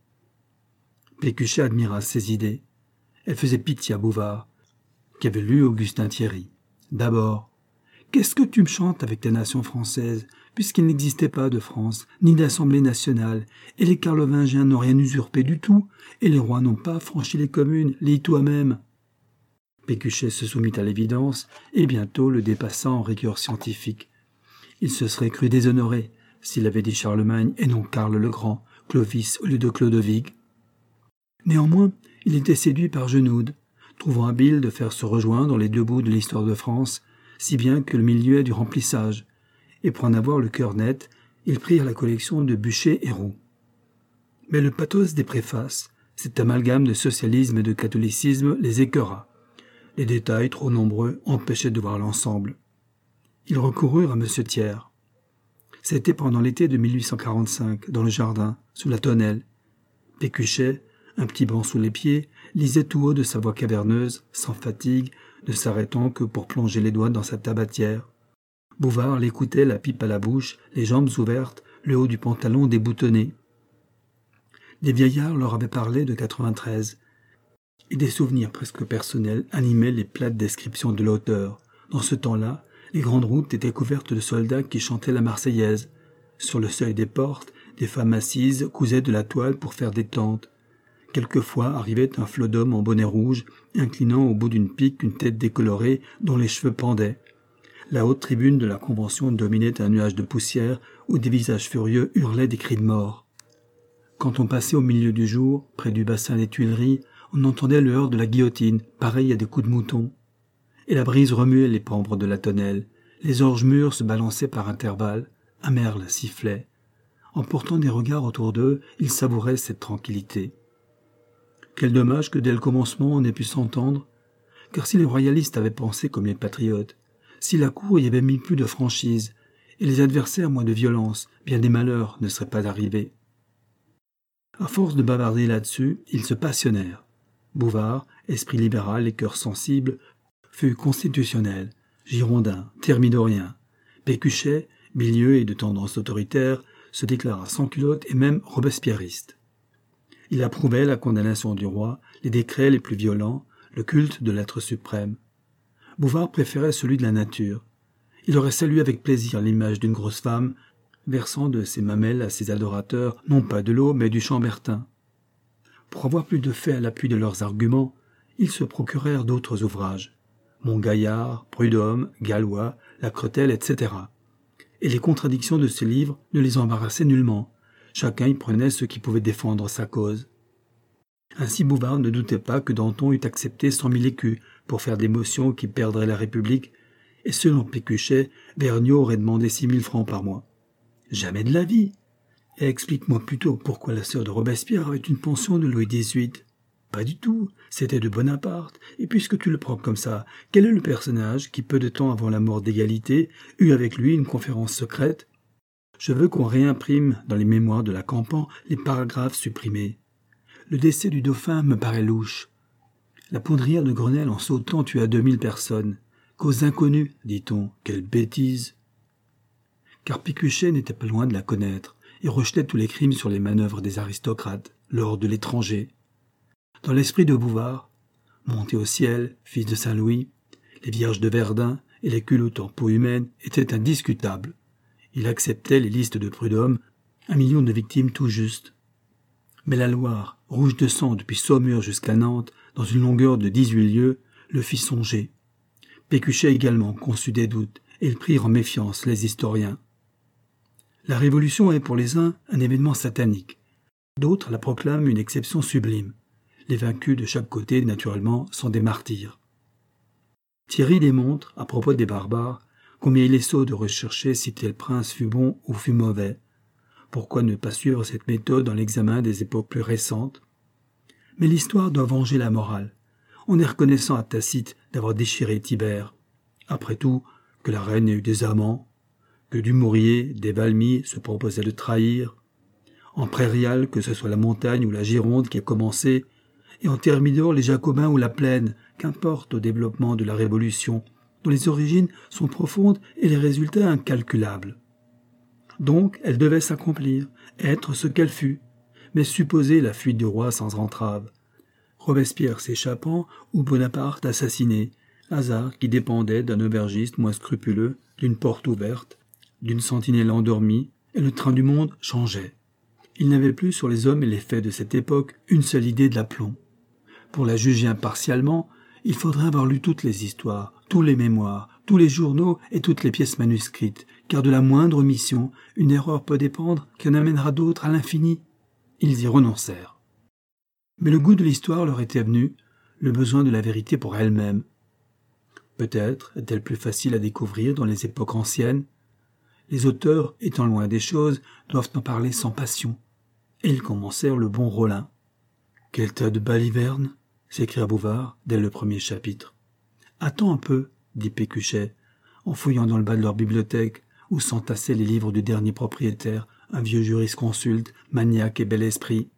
Pécuchet admira ces idées. Elle faisait pitié à Bouvard, qui avait lu Augustin Thierry. D'abord, qu'est-ce que tu me chantes avec ta nation française, puisqu'il n'existait pas de France, ni d'Assemblée nationale, et les Carlovingiens n'ont rien usurpé du tout, et les rois n'ont pas franchi les communes, lis toi-même. Pécuchet se soumit à l'évidence, et bientôt le dépassa en rigueur scientifique. Il se serait cru déshonoré s'il avait dit Charlemagne et non Karl le Grand, Clovis au lieu de Chlodewig. Néanmoins, il était séduit par Genoude, trouvant habile de faire se rejoindre les deux bouts de l'histoire de France, si bien que le milieu est du remplissage, et pour en avoir le cœur net, ils prirent la collection de Bûcher et Roux. Mais le pathos des préfaces, cet amalgame de socialisme et de catholicisme, les écœura. Les détails, trop nombreux, empêchaient de voir l'ensemble. Ils recoururent à M. Thiers. C'était pendant l'été de mille huit cent quarante-cinq, dans le jardin, sous la tonnelle. Pécuchet, un petit banc sous les pieds, lisait tout haut de sa voix caverneuse, sans fatigue, ne s'arrêtant que pour plonger les doigts dans sa tabatière. Bouvard l'écoutait, la pipe à la bouche, les jambes ouvertes, le haut du pantalon déboutonné. Des vieillards leur avaient parlé de quatre-vingt-treize, et des souvenirs presque personnels animaient les plates descriptions de l'auteur. Dans ce temps-là, les grandes routes étaient couvertes de soldats qui chantaient la Marseillaise. Sur le seuil des portes, des femmes assises cousaient de la toile pour faire des tentes. Quelquefois arrivait un flot d'hommes en bonnet rouge, inclinant au bout d'une pique une tête décolorée dont les cheveux pendaient. La haute tribune de la Convention dominait un nuage de poussière où des visages furieux hurlaient des cris de mort. Quand on passait au milieu du jour, près du bassin des Tuileries, on entendait le heurt de la guillotine, pareil à des coups de mouton. Et la brise remuait les pambres de la tonnelle. Les orges mûres se balançaient par intervalles. Un merle sifflait. En portant des regards autour d'eux, ils savouraient cette tranquillité. Quel dommage que dès le commencement on ait pu s'entendre, car si les royalistes avaient pensé comme les patriotes, si la cour y avait mis plus de franchise, et les adversaires moins de violence, bien des malheurs ne seraient pas arrivés. À force de bavarder là-dessus, ils se passionnèrent. Bouvard, esprit libéral et cœur sensible, fut constitutionnel, girondin, thermidorien. Pécuchet, milieu et de tendance autoritaire, se déclara sans culotte et même robespierriste. Il approuvait la condamnation du roi, les décrets les plus violents, le culte de l'être suprême. Bouvard préférait celui de la nature. Il aurait salué avec plaisir l'image d'une grosse femme, versant de ses mamelles à ses adorateurs, non pas de l'eau, mais du chambertin. Pour avoir plus de faits à l'appui de leurs arguments, ils se procurèrent d'autres ouvrages. Montgaillard, Prudhomme, Gallois, Lacretelle, et cetera. Et les contradictions de ces livres ne les embarrassaient nullement. Chacun y prenait ce qui pouvait défendre sa cause. Ainsi Bouvard ne doutait pas que Danton eût accepté cent mille écus pour faire des motions qui perdraient la République, et selon Pécuchet, Vergniaud aurait demandé six mille francs par mois. Jamais de la vie. Et explique-moi plutôt pourquoi la sœur de Robespierre avait une pension de Louis dix-huit. Pas du tout, c'était de Bonaparte, et puisque tu le prends comme ça, quel est le personnage qui, peu de temps avant la mort d'Égalité, eut avec lui une conférence secrète? Je veux qu'on réimprime dans les mémoires de la Campan les paragraphes supprimés. Le décès du dauphin me paraît louche. La poudrière de Grenelle en sautant tua deux mille personnes. Cause inconnue, dit-on, quelle bêtise. Car Pécuchet n'était pas loin de la connaître, et rejetait tous les crimes sur les manœuvres des aristocrates, l'or de l'étranger. Dans l'esprit de Bouvard, monté au ciel, fils de Saint-Louis, les vierges de Verdun et les culottes en peau humaine étaient indiscutables. Il acceptait les listes de Prud'homme, un million de victimes tout juste. Mais la Loire, rouge de sang depuis Saumur jusqu'à Nantes, dans une longueur de dix-huit lieues, le fit songer. Pécuchet également conçut des doutes, et ils prirent en méfiance les historiens. La Révolution est pour les uns un événement satanique. D'autres la proclament une exception sublime. Les vaincus de chaque côté, naturellement, sont des martyrs. Thierry démontre, à propos des barbares, combien il est sot de rechercher si tel prince fut bon ou fut mauvais. Pourquoi ne pas suivre cette méthode dans l'examen des époques plus récentes? Mais l'histoire doit venger la morale. On est reconnaissant à Tacite d'avoir déchiré Tibère. Après tout, que la reine ait eu des amants, que Dumouriez, des Valmy se proposait de trahir, en Prairial, que ce soit la montagne ou la Gironde qui a commencé, et en Thermidor, les Jacobins ou la Plaine, qu'importe au développement de la Révolution, dont les origines sont profondes et les résultats incalculables. Donc, elle devait s'accomplir, être ce qu'elle fut, mais supposer la fuite du roi sans entrave. Robespierre s'échappant ou Bonaparte assassiné, hasard qui dépendait d'un aubergiste moins scrupuleux, d'une porte ouverte, d'une sentinelle endormie, et le train du monde changeait. Il n'avait plus sur les hommes et les faits de cette époque une seule idée de l'aplomb. Pour la juger impartialement, il faudrait avoir lu toutes les histoires, tous les mémoires, tous les journaux et toutes les pièces manuscrites, car de la moindre omission, une erreur peut dépendre qui en amènera d'autres à l'infini. Ils y renoncèrent. Mais le goût de l'histoire leur était venu, le besoin de la vérité pour elle-même. Peut-être est-elle plus facile à découvrir dans les époques anciennes. Les auteurs, étant loin des choses, doivent en parler sans passion. Et ils commencèrent le bon Rollin. « Quel tas de balivernes !» s'écria Bouvard dès le premier chapitre. « Attends un peu, » dit Pécuchet, en fouillant dans le bas de leur bibliothèque, où s'entassaient les livres du dernier propriétaire, un vieux jurisconsulte, maniaque et bel esprit.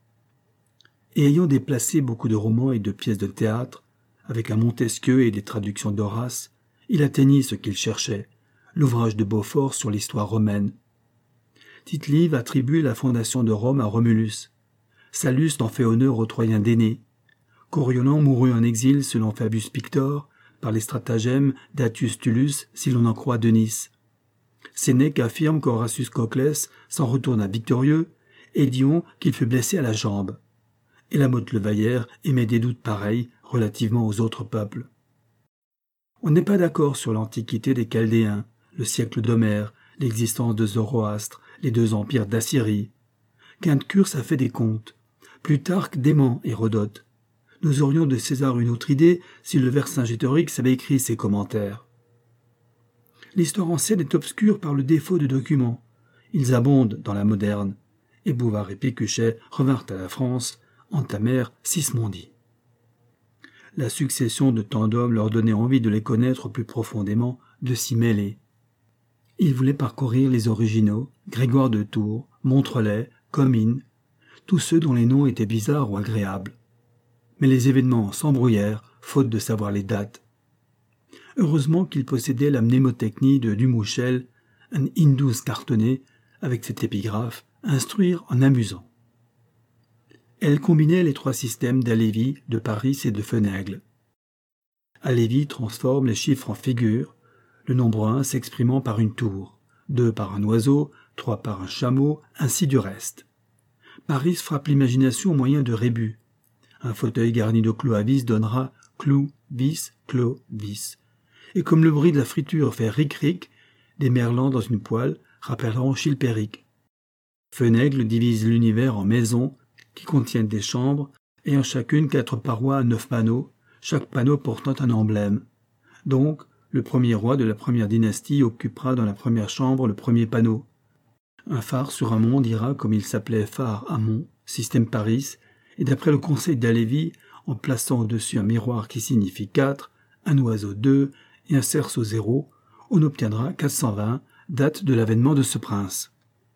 Et ayant déplacé beaucoup de romans et de pièces de théâtre, avec un Montesquieu et des traductions d'Horace, il atteignit ce qu'il cherchait, l'ouvrage de Beaufort sur l'histoire romaine. Tite-Live attribue la fondation de Rome à Romulus. Sallust en fait honneur aux Troyens d'Énée. Coriolan mourut en exil selon Fabius Pictor, par les stratagèmes d'Atius Tullus, si l'on en croit Denis. Sénèque affirme qu'Horatius Coclès s'en retourna victorieux, et Dion qu'il fut blessé à la jambe. et la Motte-Levaillère émet des doutes pareils relativement aux autres peuples. On n'est pas d'accord sur l'antiquité des Chaldéens, le siècle d'Homère, l'existence de Zoroastre, les deux empires d'Assyrie. Quinte Curse a fait des comptes. Plutarque dément Hérodote. Nous aurions de César une autre idée si le Vercingétorix avait écrit ses commentaires. L'histoire ancienne est obscure par le défaut de documents. Ils abondent dans la moderne, et Bouvard et Pécuchet revinrent à la France, entamèrent Sismondi. La succession de tant d'hommes leur donnait envie de les connaître plus profondément, de s'y mêler. Ils voulaient parcourir les originaux, Grégoire de Tours, Montrelais, Comines, tous ceux dont les noms étaient bizarres ou agréables. Mais les événements s'embrouillèrent, faute de savoir les dates. Heureusement qu'ils possédaient la mnémotechnie de Dumouchel, un Indus cartonné, avec cette épigraphe, instruire en amusant. Elle combinait les trois systèmes d'Halévy, de Paris et de Fenègle. Halévy transforme les chiffres en figures, le nombre un s'exprimant par une tour, deux par un oiseau, trois par un chameau, ainsi du reste. Paris frappe l'imagination au moyen de rébus. Un fauteuil garni de clous à vis donnera clou, vis, clos, vis. Et comme le bruit de la friture fait ric-ric, des merlans dans une poêle rappelleront Chilpéric. Fenègle divise l'univers en maisons qui contiennent des chambres, ayant chacune quatre parois à neuf panneaux, chaque panneau portant un emblème. Donc, le premier roi de la première dynastie occupera dans la première chambre le premier panneau. Un phare sur un mont dira comme il s'appelait phare à mont, système Paris, et d'après le conseil d'Halévy, en plaçant au-dessus un miroir qui signifie quatre, un oiseau deux et un cerceau zéro, on obtiendra quatre cent vingt, date de l'avènement de ce prince.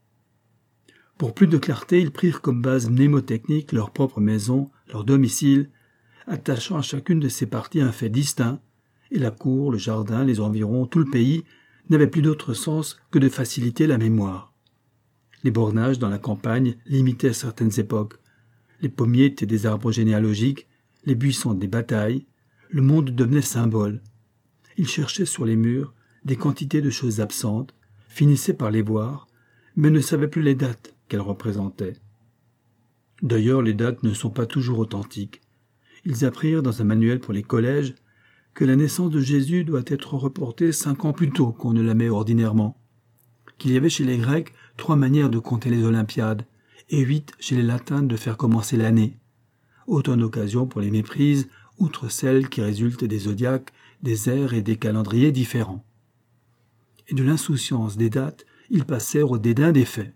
Pour plus de clarté, ils prirent comme base mnémotechnique leur propre maison, leur domicile, attachant à chacune de ces parties un fait distinct, et la cour, le jardin, les environs, tout le pays, n'avaient plus d'autre sens que de faciliter la mémoire. Les bornages dans la campagne limitaient certaines époques. Les pommiers étaient des arbres généalogiques, les buissons des batailles, le monde devenait symbole. Ils cherchaient sur les murs des quantités de choses absentes, finissaient par les voir, mais ne savaient plus les dates qu'elles représentaient. D'ailleurs, les dates ne sont pas toujours authentiques. Ils apprirent dans un manuel pour les collèges que la naissance de Jésus doit être reportée cinq ans plus tôt qu'on ne la met ordinairement, qu'il y avait chez les Grecs trois manières de compter les Olympiades, et huit chez les Latins de faire commencer l'année. Autant d'occasions pour les méprises, outre celles qui résultent des zodiaques, des ères et des calendriers différents. Et de l'insouciance des dates, ils passèrent au dédain des faits.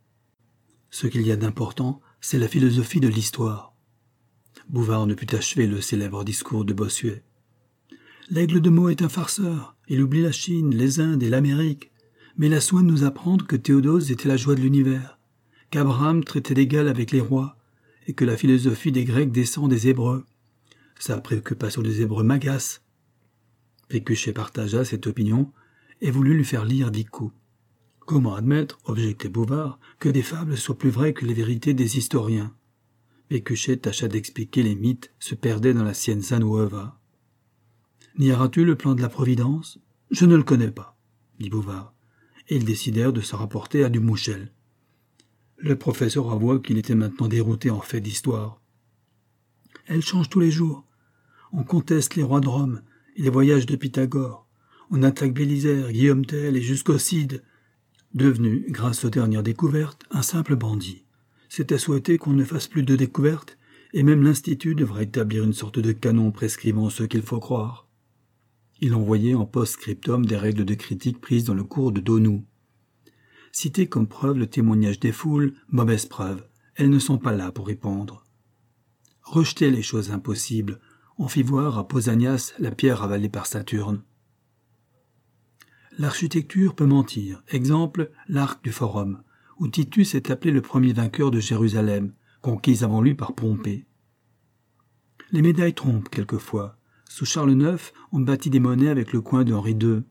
Ce qu'il y a d'important, c'est la philosophie de l'histoire. Bouvard ne put achever le célèbre discours de Bossuet. L'aigle de Meaux est un farceur, il oublie la Chine, les Indes et l'Amérique, mais il a soin de nous apprendre que Théodose était la joie de l'univers, qu'Abraham traitait d'égal avec les rois, et que la philosophie des Grecs descend des Hébreux. Sa préoccupation des Hébreux m'agace. Pécuchet partagea cette opinion et voulut lui faire lire dix coups. Comment admettre, objectait Bouvard, que des fables soient plus vraies que les vérités des historiens? Pécuchet tâcha d'expliquer les mythes, se perdait dans la Scienza Nuova. Nieras-tu le plan de la Providence? Je ne le connais pas, dit Bouvard, et ils décidèrent de se rapporter à Dumouchel. Le professeur avoua qu'il était maintenant dérouté en fait d'histoire. Elle change tous les jours. On conteste les rois de Rome et les voyages de Pythagore. On attaque Bélisère, Guillaume Tell et jusqu'au Cid. Devenu, grâce aux dernières découvertes, un simple bandit. C'était souhaité qu'on ne fasse plus de découvertes, et même l'Institut devra établir une sorte de canon prescrivant ce qu'il faut croire. Il envoyait en post-scriptum des règles de critique prises dans le cours de Donou. Citer comme preuve le témoignage des foules, mauvaise preuve, elles ne sont pas là pour répondre. Rejeter les choses impossibles, on fit voir à Pausanias la pierre avalée par Saturne. L'architecture peut mentir. Exemple, l'arc du Forum, où Titus est appelé le premier vainqueur de Jérusalem, conquise avant lui par Pompée. Les médailles trompent quelquefois. Sous Charles neuf, on bâtit des monnaies avec le coin de Henri deux.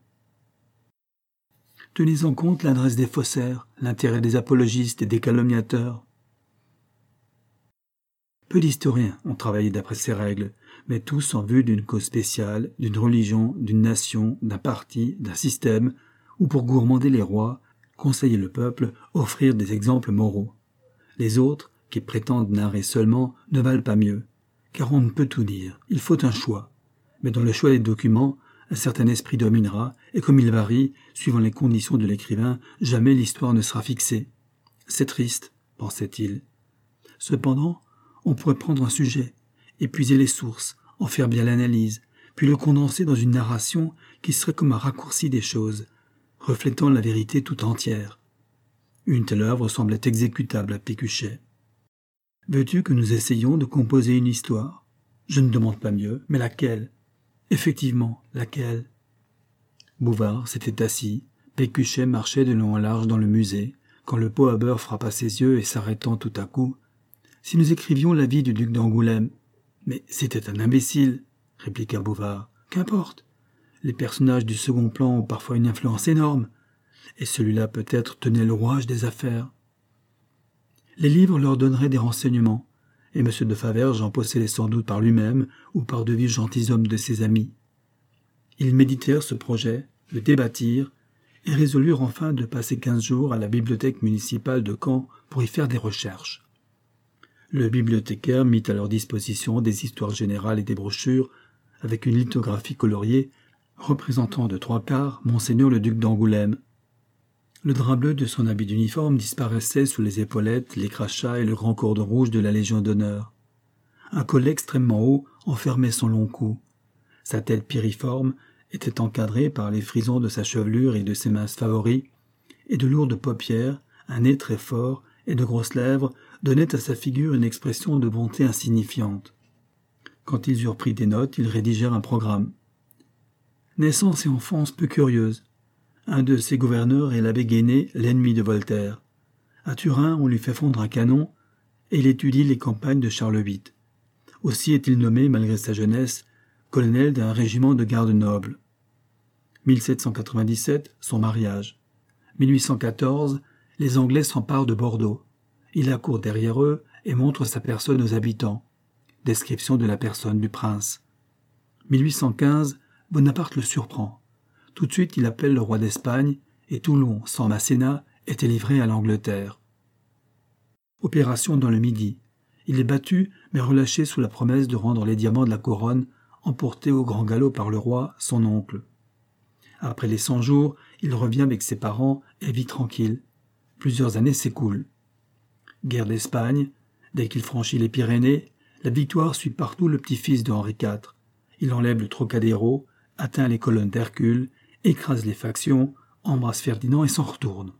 Tenez en compte l'adresse des faussaires, l'intérêt des apologistes et des calomniateurs. Peu d'historiens ont travaillé d'après ces règles, mais tous en vue d'une cause spéciale, d'une religion, d'une nation, d'un parti, d'un système, ou pour gourmander les rois, conseiller le peuple, offrir des exemples moraux. Les autres, qui prétendent narrer seulement ne valent pas mieux, car on ne peut tout dire, il faut un choix. Mais dans le choix des documents, un certain esprit dominera, et comme il varie, suivant les conditions de l'écrivain, jamais l'histoire ne sera fixée. C'est triste, pensait-il. Cependant, on pourrait prendre un sujet, épuiser les sources, en faire bien l'analyse, puis le condenser dans une narration qui serait comme un raccourci des choses, reflétant la vérité tout entière. Une telle œuvre semblait exécutable à Pécuchet. « Veux-tu que nous essayions de composer une histoire ? Je ne demande pas mieux, mais laquelle ? Effectivement, laquelle ?» Bouvard s'était assis, Pécuchet marchait de long en large dans le musée, quand le pot à beurre frappa ses yeux et s'arrêtant tout à coup. « Si nous écrivions la vie du duc d'Angoulême !»« Mais c'était un imbécile !» répliqua Bouvard. « Qu'importe. Les personnages du second plan ont parfois une influence énorme, et celui-là peut-être tenait le rouage des affaires. » Les livres leur donneraient des renseignements, et M. de Faverges en possédait sans doute par lui-même ou par de vieux gentilshommes de ses amis. Ils méditèrent ce projet, le débattirent, et résolurent enfin de passer quinze jours à la bibliothèque municipale de Caen pour y faire des recherches. Le bibliothécaire mit à leur disposition des histoires générales et des brochures, avec une lithographie coloriée, représentant de trois quarts Monseigneur le duc d'Angoulême. Le drap bleu de son habit d'uniforme disparaissait sous les épaulettes, les crachats et le grand cordon rouge de la Légion d'honneur. Un collet extrêmement haut enfermait son long cou. Sa tête piriforme était encadrée par les frisons de sa chevelure et de ses minces favoris, et de lourdes paupières, un nez très fort et de grosses lèvres donnaient à sa figure une expression de bonté insignifiante. Quand ils eurent pris des notes, ils rédigèrent un programme. Naissance et enfance peu curieuse. Un de ses gouverneurs est l'abbé Guéné, l'ennemi de Voltaire. À Turin, on lui fait fondre un canon, et il étudie les campagnes de Charles huit. Aussi est-il nommé, malgré sa jeunesse, colonel d'un régiment de garde noble. mille sept cent quatre-vingt-dix-sept, son mariage. mille huit cent quatorze, les Anglais s'emparent de Bordeaux. Il accourt derrière eux et montre sa personne aux habitants. Description de la personne du prince. mille huit cent quinze, Bonaparte le surprend. Tout de suite, il appelle le roi d'Espagne, et Toulon, sans Masséna, était livré à l'Angleterre. Opération dans le Midi. Il est battu, mais relâché sous la promesse de rendre les diamants de la couronne, emportés au grand galop par le roi, son oncle. Après les cent jours, il revient avec ses parents et vit tranquille. Plusieurs années s'écoulent. Guerre d'Espagne. Dès qu'il franchit les Pyrénées, la victoire suit partout le petit-fils de Henri quatre. Il enlève le Trocadéro, atteint les colonnes d'Hercule, écrase les factions, embrasse Ferdinand et s'en retourne.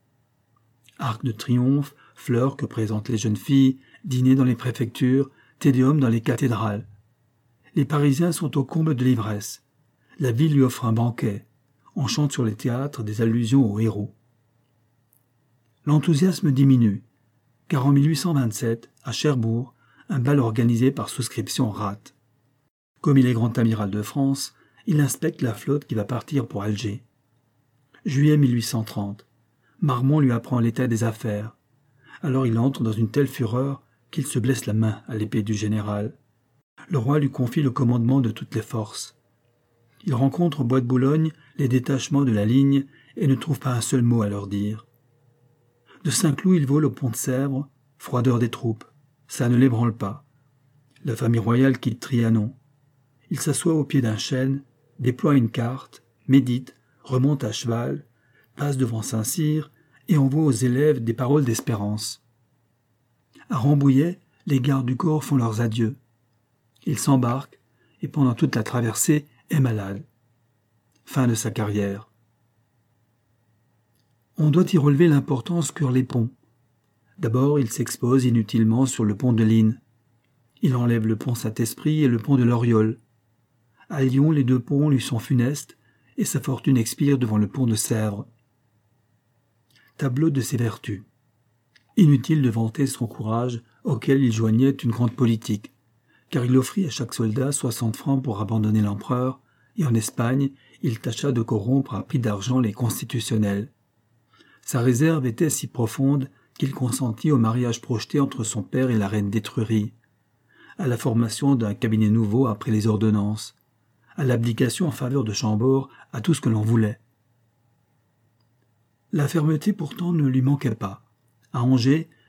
Arc de triomphe, fleurs que présentent les jeunes filles, dîner dans les préfectures, tédéum dans les cathédrales. Les Parisiens sont au comble de l'ivresse. La ville lui offre un banquet. On chante sur les théâtres des allusions aux héros. L'enthousiasme diminue, car en mille huit cent vingt-sept, à Cherbourg, un bal organisé par souscription rate. Comme il est grand amiral de France, il inspecte la flotte qui va partir pour Alger. Juillet mille huit cent trente. Marmont lui apprend l'état des affaires. Alors il entre dans une telle fureur qu'il se blesse la main à l'épée du général. Le roi lui confie le commandement de toutes les forces. Il rencontre au bois de Boulogne les détachements de la ligne et ne trouve pas un seul mot à leur dire. De Saint-Cloud, il vole au pont de Sèvres, froideur des troupes. Ça ne l'ébranle pas. La famille royale quitte Trianon. Il s'assoit au pied d'un chêne, déploie une carte, médite, remonte à cheval, passe devant Saint-Cyr et envoie aux élèves des paroles d'espérance. À Rambouillet, les gardes du corps font leurs adieux. Il s'embarque et pendant toute la traversée est malade. Fin de sa carrière. On doit y relever l'importance qu'eurent les ponts. D'abord, il s'expose inutilement sur le pont de l'Inn. Il enlève le pont Saint-Esprit et le pont de l'Oriole. À Lyon, les deux ponts lui sont funestes et sa fortune expire devant le pont de Sèvres. Tableau de ses vertus. Inutile de vanter son courage auquel il joignait une grande politique, car il offrit à chaque soldat soixante francs pour abandonner l'empereur, et en Espagne, il tâcha de corrompre à prix d'argent les constitutionnels. Sa réserve était si profonde qu'il consentit au mariage projeté entre son père et la reine d'Étrurie, à la formation d'un cabinet nouveau après les ordonnances, à l'abdication en faveur de Chambord, à tout ce que l'on voulait. La fermeté pourtant ne lui manquait pas. À Angers,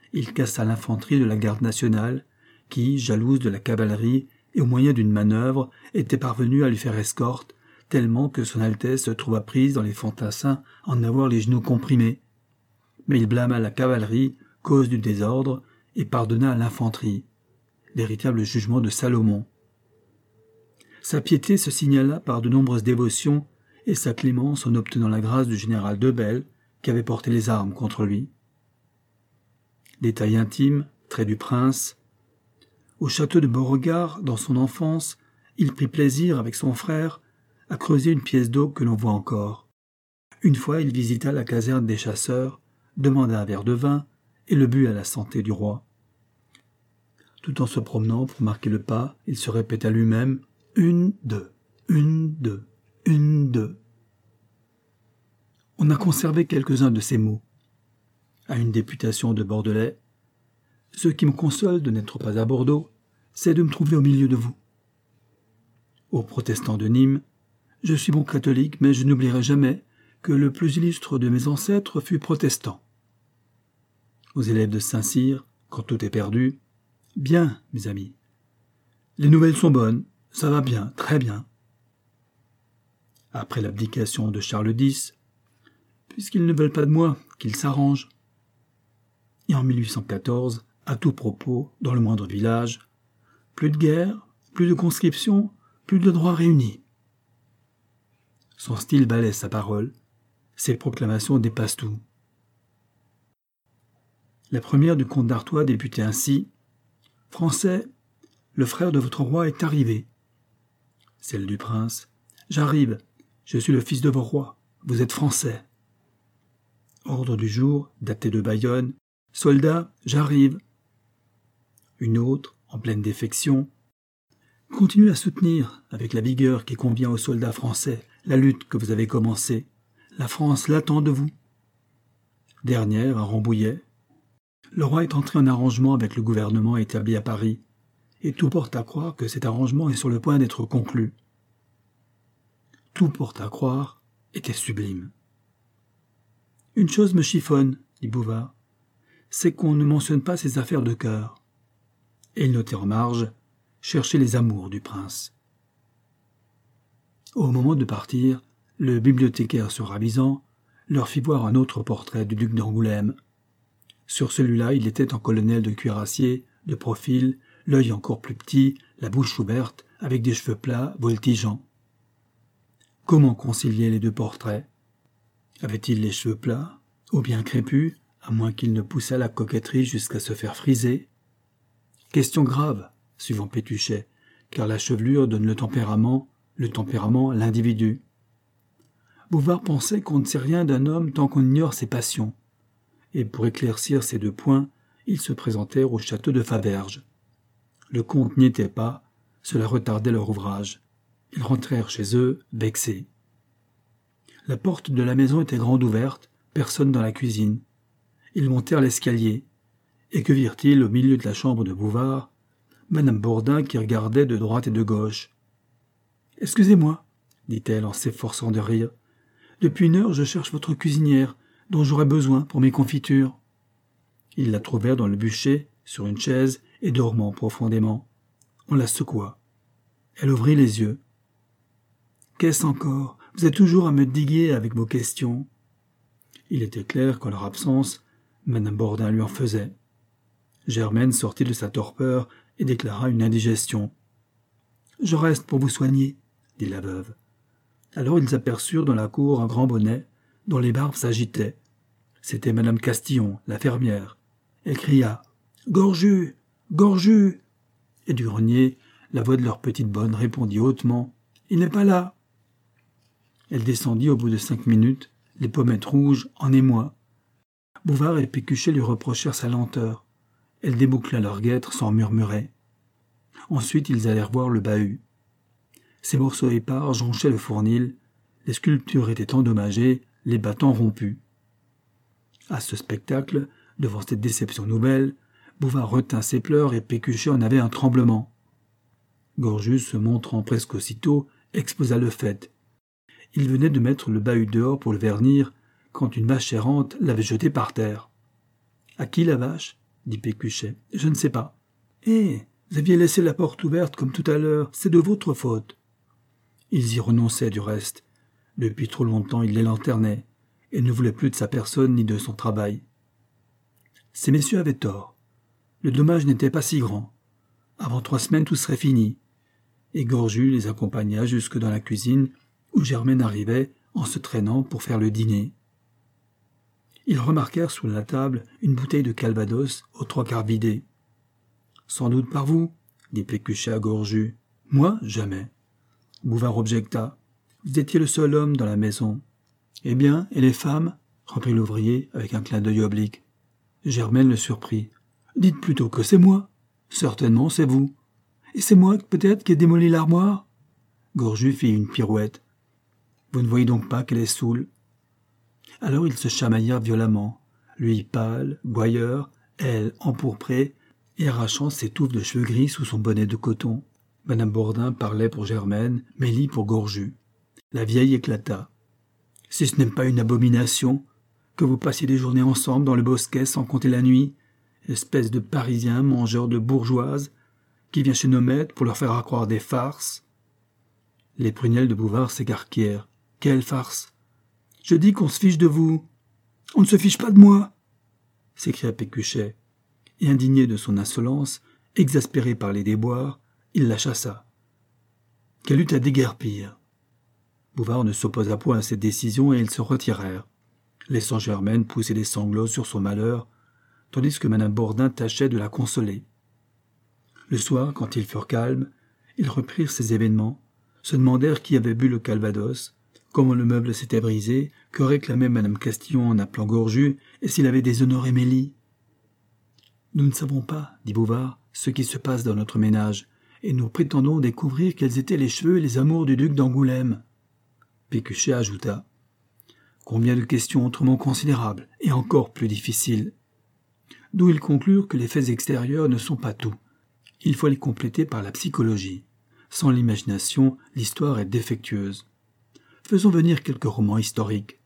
il cassa l'infanterie de la garde nationale, qui, jalouse de la cavalerie et au moyen d'une manœuvre, était parvenue à lui faire escorte, tellement que son Altesse se trouva prise dans les fantassins en avoir les genoux comprimés. Mais il blâma la cavalerie, cause du désordre, et pardonna à l'infanterie, véritable jugement de Salomon. Sa piété se signala par de nombreuses dévotions et sa clémence en obtenant la grâce du général Debelle, qui avait porté les armes contre lui. Détail intime, trait du prince. Au château de Beauregard, dans son enfance, il prit plaisir, avec son frère, à creuser une pièce d'eau que l'on voit encore. Une fois, il visita la caserne des chasseurs, demanda un verre de vin et le but à la santé du roi. Tout en se promenant pour marquer le pas, il se répéta lui-même « Une, deux, une, deux, une, deux ». On a conservé quelques-uns de ces mots. À une députation de Bordelais, « Ce qui me console de n'être pas à Bordeaux, c'est de me trouver au milieu de vous. » Aux protestants de Nîmes, « Je suis bon catholique, mais je n'oublierai jamais que le plus illustre de mes ancêtres fut protestant. » Aux élèves de Saint-Cyr, quand tout est perdu, « Bien, mes amis. Les nouvelles sont bonnes, ça va bien, très bien. » Après l'abdication de Charles X, « Puisqu'ils ne veulent pas de moi, qu'ils s'arrangent. » Et en mille huit cent quatorze, à tout propos, dans le moindre village, « Plus de guerre, plus de conscription, plus de droits réunis. » Son style balaie sa parole, ses proclamations dépassent tout. La première du comte d'Artois débutait ainsi « Français, le frère de votre roi est arrivé. » Celle du prince « J'arrive, je suis le fils de vos rois, vous êtes français. » Ordre du jour, daté de Bayonne « Soldats, j'arrive. » Une autre, en pleine défection « Continuez à soutenir, avec la vigueur qui convient aux soldats français, la lutte que vous avez commencée. La France l'attend de vous. » Dernière, à Rambouillet. Le roi est entré en arrangement avec le gouvernement établi à Paris, et tout porte à croire que cet arrangement est sur le point d'être conclu. Tout porte à croire était sublime. Une chose me chiffonne, dit Bouvard, c'est qu'on ne mentionne pas ses affaires de cœur. Et il notait en marge, chercher les amours du prince. Au moment de partir, le bibliothécaire se ravisant leur fit voir un autre portrait du duc d'Angoulême. Sur celui-là, il était en colonel de cuirassier, de profil, l'œil encore plus petit, la bouche ouverte, avec des cheveux plats, voltigeants. Comment concilier les deux portraits? Avait-il les cheveux plats, ou bien crépus, à moins qu'il ne poussât la coquetterie jusqu'à se faire friser? Question grave, suivant Pétuchet, car la chevelure donne le tempérament, le tempérament l'individu. Bouvard pensait qu'on ne sait rien d'un homme tant qu'on ignore ses passions. Et pour éclaircir ces deux points, ils se présentèrent au château de Faverges. Le comte n'y était pas, cela retardait leur ouvrage. Ils rentrèrent chez eux, vexés. La porte de la maison était grande ouverte, personne dans la cuisine. Ils montèrent l'escalier. Et que virent-ils au milieu de la chambre de Bouvard? Madame Bourdin qui regardait de droite et de gauche. « Excusez-moi, » dit-elle en s'efforçant de rire. « Depuis une heure, je cherche votre cuisinière, dont j'aurais besoin pour mes confitures. » Ils la trouvèrent dans le bûcher, sur une chaise, et dormant profondément. On la secoua. Elle ouvrit les yeux. « Qu'est-ce encore? Vous êtes toujours à me diguer avec vos questions. » Il était clair qu'en leur absence, Madame Bourdin lui en faisait. Germaine sortit de sa torpeur et déclara une indigestion. « Je reste pour vous soigner, » dit la veuve. Alors ils aperçurent dans la cour un grand bonnet, dont les barbes s'agitaient. C'était Madame Castillon, la fermière. Elle cria « Gorju! Gorju !» Et du grenier, la voix de leur petite bonne répondit hautement « Il n'est pas là !» Elle descendit au bout de cinq minutes, les pommettes rouges en émoi. Bouvard et Pécuchet lui reprochèrent sa lenteur. Elle déboucla leur guêtre sans murmurer. Ensuite, ils allèrent voir le bahut. Ces morceaux épars jonchaient le fournil, les sculptures étaient endommagées, les battants rompus. À ce spectacle, devant cette déception nouvelle, Bouvard retint ses pleurs et Pécuchet en avait un tremblement. Gorju, se montrant presque aussitôt, exposa le fait. Il venait de mettre le bahut dehors pour le vernir, quand une vache errante l'avait jeté par terre. « À qui la vache » dit Pécuchet. « Je ne sais pas. »« Eh, vous aviez laissé la porte ouverte comme tout à l'heure, c'est de votre faute. » Ils y renonçaient du reste. Depuis trop longtemps, ils les lanternaient, et ne voulaient plus de sa personne ni de son travail. Ces messieurs avaient tort. Le dommage n'était pas si grand. Avant trois semaines, tout serait fini. Et Gorju les accompagna jusque dans la cuisine, où Germaine arrivait en se traînant pour faire le dîner. Ils remarquèrent sous la table une bouteille de calvados aux trois quarts vidée. « Sans doute par vous, » dit Pécuchet à Gorju. « Moi, jamais. » Bouvard objecta. « Vous étiez le seul homme dans la maison. »« Eh bien, et les femmes ?» reprit l'ouvrier avec un clin d'œil oblique. Germaine le surprit. « Dites plutôt que c'est moi. Certainement, c'est vous. Et c'est moi, peut-être, qui ai démoli l'armoire ?» Gorju fit une pirouette. « Vous ne voyez donc pas qu'elle est saoule ?» Alors ils se chamaillèrent violemment, lui pâle, gouailleur, elle empourprée, et arrachant ses touffes de cheveux gris sous son bonnet de coton. Madame Bourdin parlait pour Germaine, Mélie pour Gorju. La vieille éclata. « Si ce n'est pas une abomination, que vous passiez des journées ensemble dans le bosquet sans compter la nuit, espèce de Parisien mangeur de bourgeoises, qui vient chez nos maîtres pour leur faire accroire des farces. » Les prunelles de Bouvard s'écarquillèrent. « Quelle farce ?»« Je dis qu'on se fiche de vous. »« On ne se fiche pas de moi !» s'écria Pécuchet. Et indigné de son insolence, exaspéré par les déboires, il la chassa. Qu'elle eut à déguerpir. Bouvard ne s'opposa point à cette décision et ils se retirèrent, laissant Germaine pousser des sanglots sur son malheur, tandis que Madame Bourdin tâchait de la consoler. Le soir, quand ils furent calmes, ils reprirent ces événements, se demandèrent qui avait bu le calvados, comment le meuble s'était brisé, que réclamait Madame Castillon en appelant Gorju, et s'il avait déshonoré Mélie. « Nous ne savons pas, dit Bouvard, ce qui se passe dans notre ménage, et nous prétendons découvrir quels étaient les cheveux et les amours du duc d'Angoulême. » Pécuchet ajouta. « Combien de questions autrement considérables, et encore plus difficiles. » D'où ils conclurent que les faits extérieurs ne sont pas tout. Il faut les compléter par la psychologie. Sans l'imagination, l'histoire est défectueuse. Faisons venir quelques romans historiques.